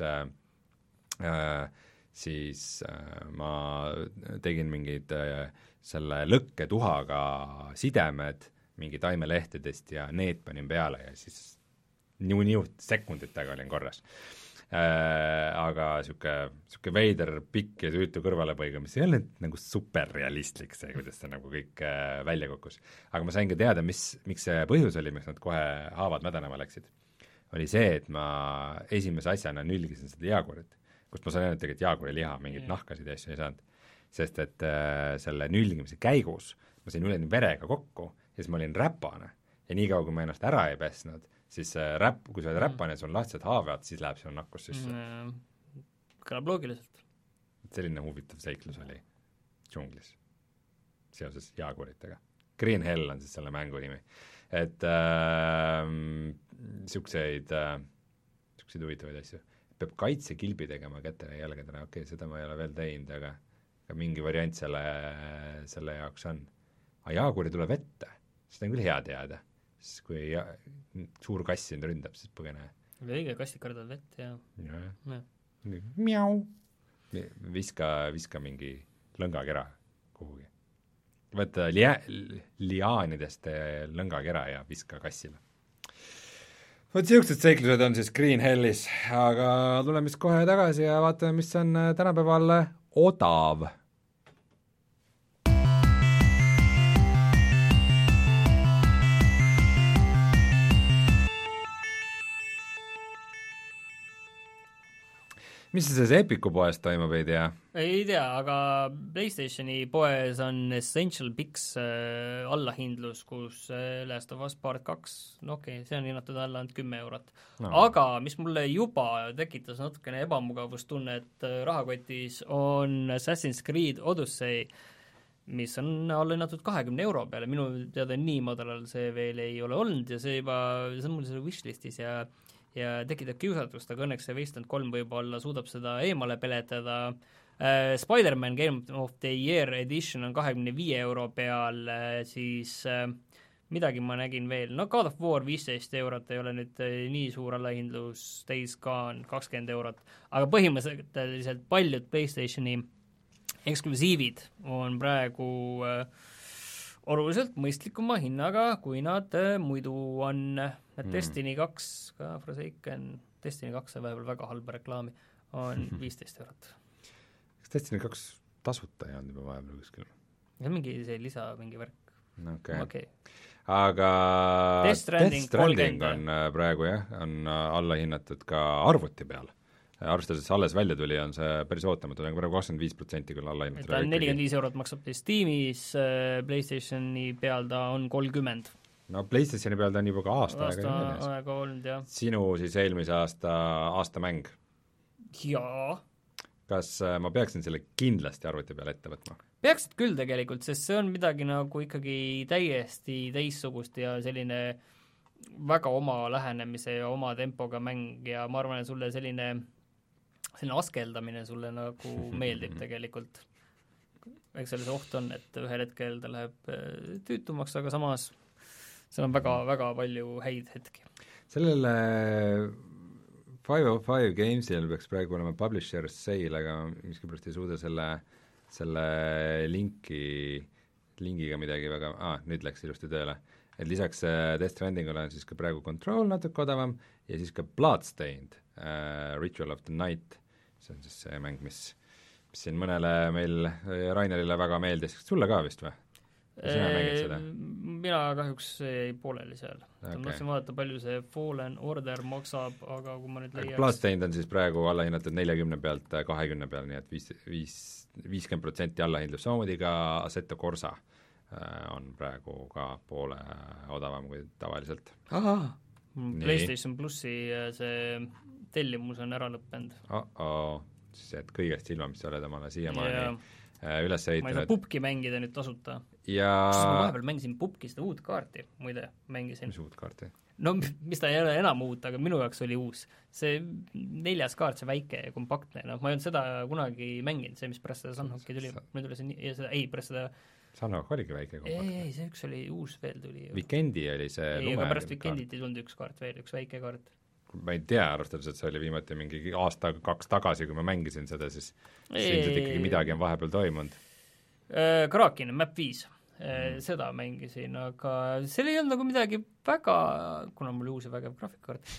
äh, siis äh, ma tegin mingid äh, selle lõkketuhaga sidemed mingi taimelehtedest ja need panin peale ja siis niu-niu sekunditega olin korras. Äh, aga siuke, siuke veider pikk ja süütu kõrvalepõiga, mis ei olnud nagu superrealistlik see, kuidas see nagu kõik äh, välja kukkus. Aga ma sain ka teada, mis, miks see põhjus oli, miks nad kohe haavad mädanema läksid. Oli see, et ma esimese asjana nülgisin seda jaagurit, kust ma sain ainult tegelikult jaaguri liha, mingit mm. nahkasid ja asju ei saanud. Sest et äh, selle nülgimise käigus ma sain üleni verega kokku ja siis ma olin räpane ja nii kaua, kui ma ennast ära ei pesnud, siis räpp, kui sa oled räppane ja sul on lahtised haavad, siis läheb sul nakkus sisse mm,. Kõlab loogiliselt. Selline huvitav seiklus oli džunglis seoses jaaguritega. Green Hell on siis selle mängu nimi. Et äh, siukseid äh, siukseid huvitavaid asju. Peab kaitsekilbi tegema kätele ja jalgadele, okei okay,, seda ma ei ole veel teinud, aga, aga mingi variant selle, selle jaoks on. Aga jaaguri tuleb ette, seda on küll hea teada. Siis kui ja, suur kass sind ründab, siis põgene. Õige, kassid kardavad vett, jah. Ja. Ja. Miau. Viska, viska mingi lõngakera kuhugi. Võta lia, liaanidest lõngakera ja viska kassile. Võt siuksed seiklused on siis Green Hellis, aga tuleme siis kohe tagasi ja vaatame, mis on tänapäeval odav. Mis see Epiku poes toimub, ei tea? Ei tea, aga PlayStationi poes on Essential Picks äh, allahindlus, kus äh, Last of Us Part kaks, no okei okay,, see on hinnatud alla ainult kümme eurot no.. Aga mis mulle juba tekitas natukene ebamugavustunnet äh, rahakotis, on Assassin's Creed Odyssey, mis on alla hinnatud kahekümne euro peale, minu teada nii madalal see veel ei ole olnud ja see juba, see on mul selle wishlistis ja ja tekitab kiusatust, aga õnneks see Wasteland kolm võib-olla suudab seda eemale peletada. äh, Spider-Man Game of the Year Edition on kahekümne viie euro peal, äh, siis äh, midagi ma nägin veel, no God of War viisteist eurot ei ole nüüd äh, nii suur allahindlus, Days Gone kakskümmend eurot, aga põhimõtteliselt paljud PlayStationi eksklusiivid on praegu äh, oluliselt mõistlikuma hinnaga, kui nad äh, muidu on. Mm. Destiny kaks, ka Forsaken, Destiny kaks on vahepeal väga halba reklaami, on viisteist eurot. Kas Destiny kaks tasuta ei olnud juba vahepeal kuskil? Ja mingi see lisa, mingi värk. Okay. Okay. Aga Death Stranding, Death Stranding on praegu jah, on alla hinnatud ka arvuti peal. Arvestades alles välja tuli, on see päris ootamatu, on praegu kakskümmend viis protsenti küll alla hinnatud. Ta on nelikümmend viis eurot maksab Steamis, PlayStationi peal ta on kolmkümmend. no PlayStationi peal ta on juba ka aasta, aasta aega aega olnud, jah. sinu siis eelmise aasta aastamäng? jaa. kas ma peaksin selle kindlasti arvuti peale ette võtma? peaksid küll tegelikult, sest see on midagi nagu ikkagi täiesti teistsugust ja selline väga oma lähenemise ja oma tempoga mäng ja ma arvan, et sulle selline selline askeldamine sulle nagu meeldib tegelikult. Eks selles oht on, et ühel hetkel ta läheb tüütumaks, aga samas seal on väga, väga palju häid hetki. Sellele five oh five Gamesil peaks praegu olema publisher sale, aga miskipärast ei suuda selle, selle linki, lingiga midagi väga, aa, nüüd läks ilusti tööle. Et lisaks Death Strandingule on siis ka praegu Control natuke odavam ja siis ka Bloodstained, uh, Ritual of the Night, see on siis see mäng, mis, mis siin mõnele meil Rainerile väga meeldis, sulle ka vist või? Sina mängid seda? Mina kahjuks ei pooleli seal okay.. Ma mõtlesin vaadata, palju see Fallen Order maksab, aga kui ma nüüd leiaks Bloodstained on siis praegu allahinnatud neljakümne pealt kahekümne peal, nii et viis, viis, viiskümmend protsenti allahindlus, samamoodi ka Assetto Corsa on praegu ka poole odavam kui tavaliselt. Aha. PlayStation Plussi see tellimus on ära lõppenud. Oh-oh, siis et kõigest ilma, mis sa oled omale siiamaani yeah. üles ehitanud. Ma ei saa pubki mängida nüüd tasuta. Ja ma vahepeal mängisin pubki seda uut kaarti, muide, mängisin. Mis uut kaarti? No mis ta ei ole enam uut, aga minu jaoks oli uus. See neljas kaart, see väike ja kompaktne, no ma ei olnud seda kunagi mänginud, see, mis pärast seda Sunhawki tuli, nüüd oli see nii, ja seda, ei, pärast seda Sunhawk oligi väike kompaktne. Ei, ei, see üks oli uus veel tuli. Vikendi oli see ei, aga pärast Vikendit ei tulnud üks kaart veel, üks väike kaart. Ma ei tea, arvestades, et see oli viimati mingi aasta kaks tagasi, kui ma mängisin seda, siis ilmselt ikkagi midagi on vahepeal toimunud. Kraken, Map viis, mm. seda mängisin, aga seal ei olnud nagu midagi väga, kuna mul oli uus ja vägev graafikkaart,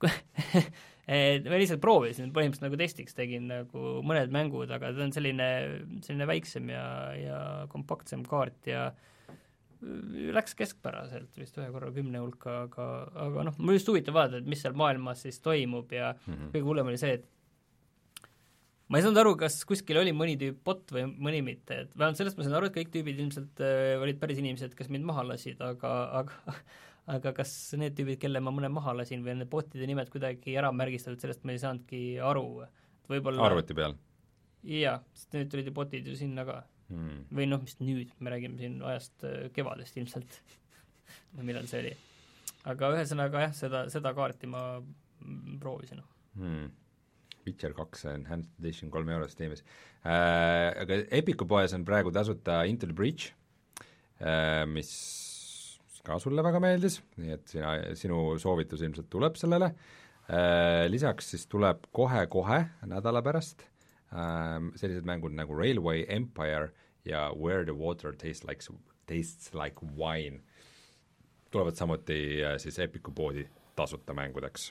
ma lihtsalt proovisin, põhimõtteliselt nagu testiks tegin nagu mõned mängud, aga ta on selline, selline väiksem ja, ja kompaktsem kaart ja läks keskpäraselt vist ühe korra kümne hulka, aga, aga noh, mul just huvitav vaadata, et mis seal maailmas siis toimub ja mm-hmm. kõige hullem oli see, et ma ei saanud aru, kas kuskil oli mõni tüüp bot või mõni mitte, et vähemalt sellest ma saan aru, et kõik tüübid ilmselt äh, olid päris inimesed, kes mind maha lasid, aga, aga aga kas need tüübid, kelle ma mõne maha lasin või need botide nimed kuidagi ära märgistatud, sellest ma ei saanudki aru. Võibolla... Arvuti peal? Jaa, sest nüüd tulid ju botid ju sinna ka. Hmm. Või noh, mis nüüd, me räägime siin ajast kevadest ilmselt, millal see oli. Aga ühesõnaga jah, seda, seda kaarti ma proovisin. Hmm. Witcher kaks Enhanced Edition kolme euros tiimis. Äh, aga Epiku poes on praegu tasuta Into the Breach, äh, mis ka sulle väga meeldis, nii et sina, sinu soovitus ilmselt tuleb sellele. Äh, lisaks siis tuleb kohe-kohe nädala pärast äh, sellised mängud nagu Railway Empire ja Where the Water tastes like, tastes like Wine. Tulevad samuti äh, siis Epiku poodi tasuta mängudeks.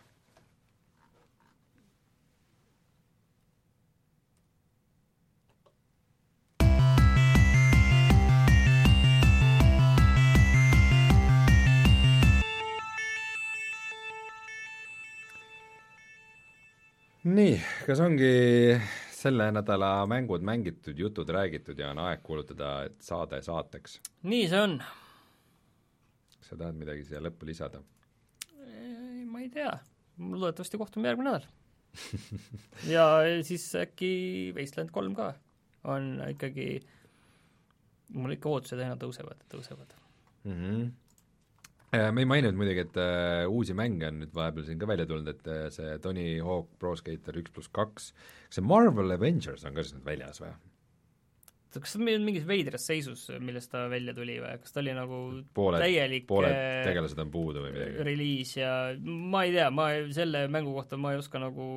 Nii, kas ongi selle nädala mängud mängitud, jutud räägitud ja on aeg kuulutada, et saade saateks? Nii see on. Kas sa tahad midagi siia lõppu lisada? Ei, ma ei tea. Loodetavasti kohtume järgmine nädal. Ja siis äkki Wasteland kolm ka on ikkagi, mul ikka ootused aina tõusevad, tõusevad. Mhm. Me ei maininud muidugi, et uh, uusi mänge on nüüd vahepeal siin ka välja tulnud, et uh, see Tony Hawk Pro Skater üks pluss kaks, see Marvel Avengers on ka siis nüüd väljas või? Kas ta on mingis veidras seisus, millest ta välja tuli või? Kas ta oli nagu pooled, täielik pooled tegelased on puudu või midagi? Reliis ja ma ei tea, ma selle mängu kohta ma ei oska nagu,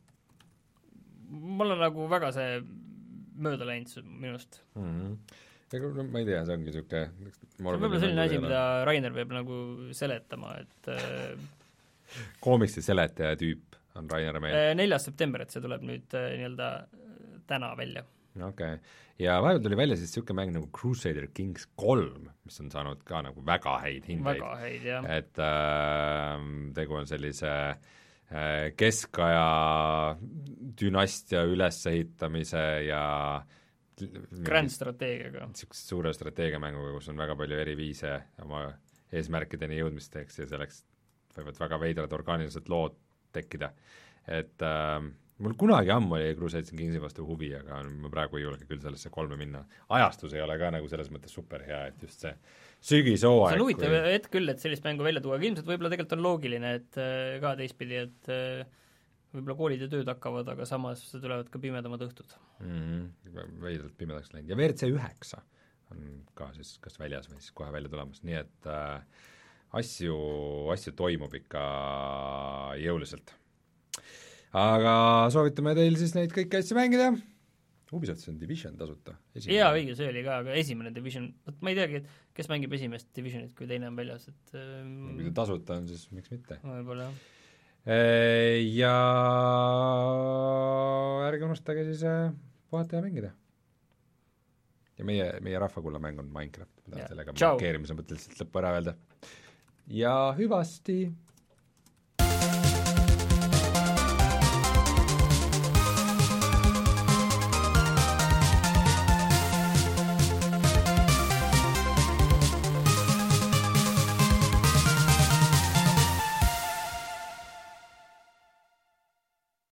mul on nagu väga see mööda läinud minust. Mhm. Ega, no, ma ei tea, see ongi niisugune see on võib-olla selline asi, mida Rainer peab nagu seletama, et koomiksi seletaja tüüp on Rainer meil. neljas september, et see tuleb nüüd nii-öelda täna välja. Okei, okay. Ja vahepeal tuli välja siis niisugune mäng nagu Crusader Kings kolm, mis on saanud ka nagu väga häid hindeid. Väga häid, jah. Et äh, tegu on sellise äh, keskaja dünastia ülesehitamise ja grand strateegiaga. Niisuguse suure strateegiamänguga, kus on väga palju eri viise oma eesmärkideni jõudmisteks ja selleks võivad väga veidrad orgaanilised lood tekkida. Et äh, mul kunagi ammu oli Crusader Kingsi vastu huvi, aga ma praegu ei julge küll sellesse kolme minna. Ajastus ei ole ka nagu selles mõttes super hea, et just see sügishooaeg see on huvitav kui... hetk küll, et sellist mängu välja tuua, aga ilmselt võib-olla tegelikult on loogiline, et äh, ka teistpidi, et äh, võib-olla koolid ja tööd hakkavad, aga samas tulevad ka pimedamad õhtud. Mm-hmm. Veidralt pimedaks läinud. Ja V R C üheksa on ka siis kas väljas või siis kohe välja tulemas, nii et äh, asju, asju toimub ikka jõuliselt. Aga soovitame teil siis neid kõiki asju mängida. Ubisoftis on Division tasuta. Jaa, õige, see oli ka, aga esimene Division, ma ei teagi, et kes mängib esimest Divisionit, kui teine on väljas, et ähm... kui ta tasuta on, siis miks mitte? Võib-olla jah. Ja ärge unustage siis puhata ja mängida. Ja meie, meie rahvakulla mäng on Minecraft, ma tahan sellega markeerimise mõtteliselt lõppu ära öelda. Ja hüvasti!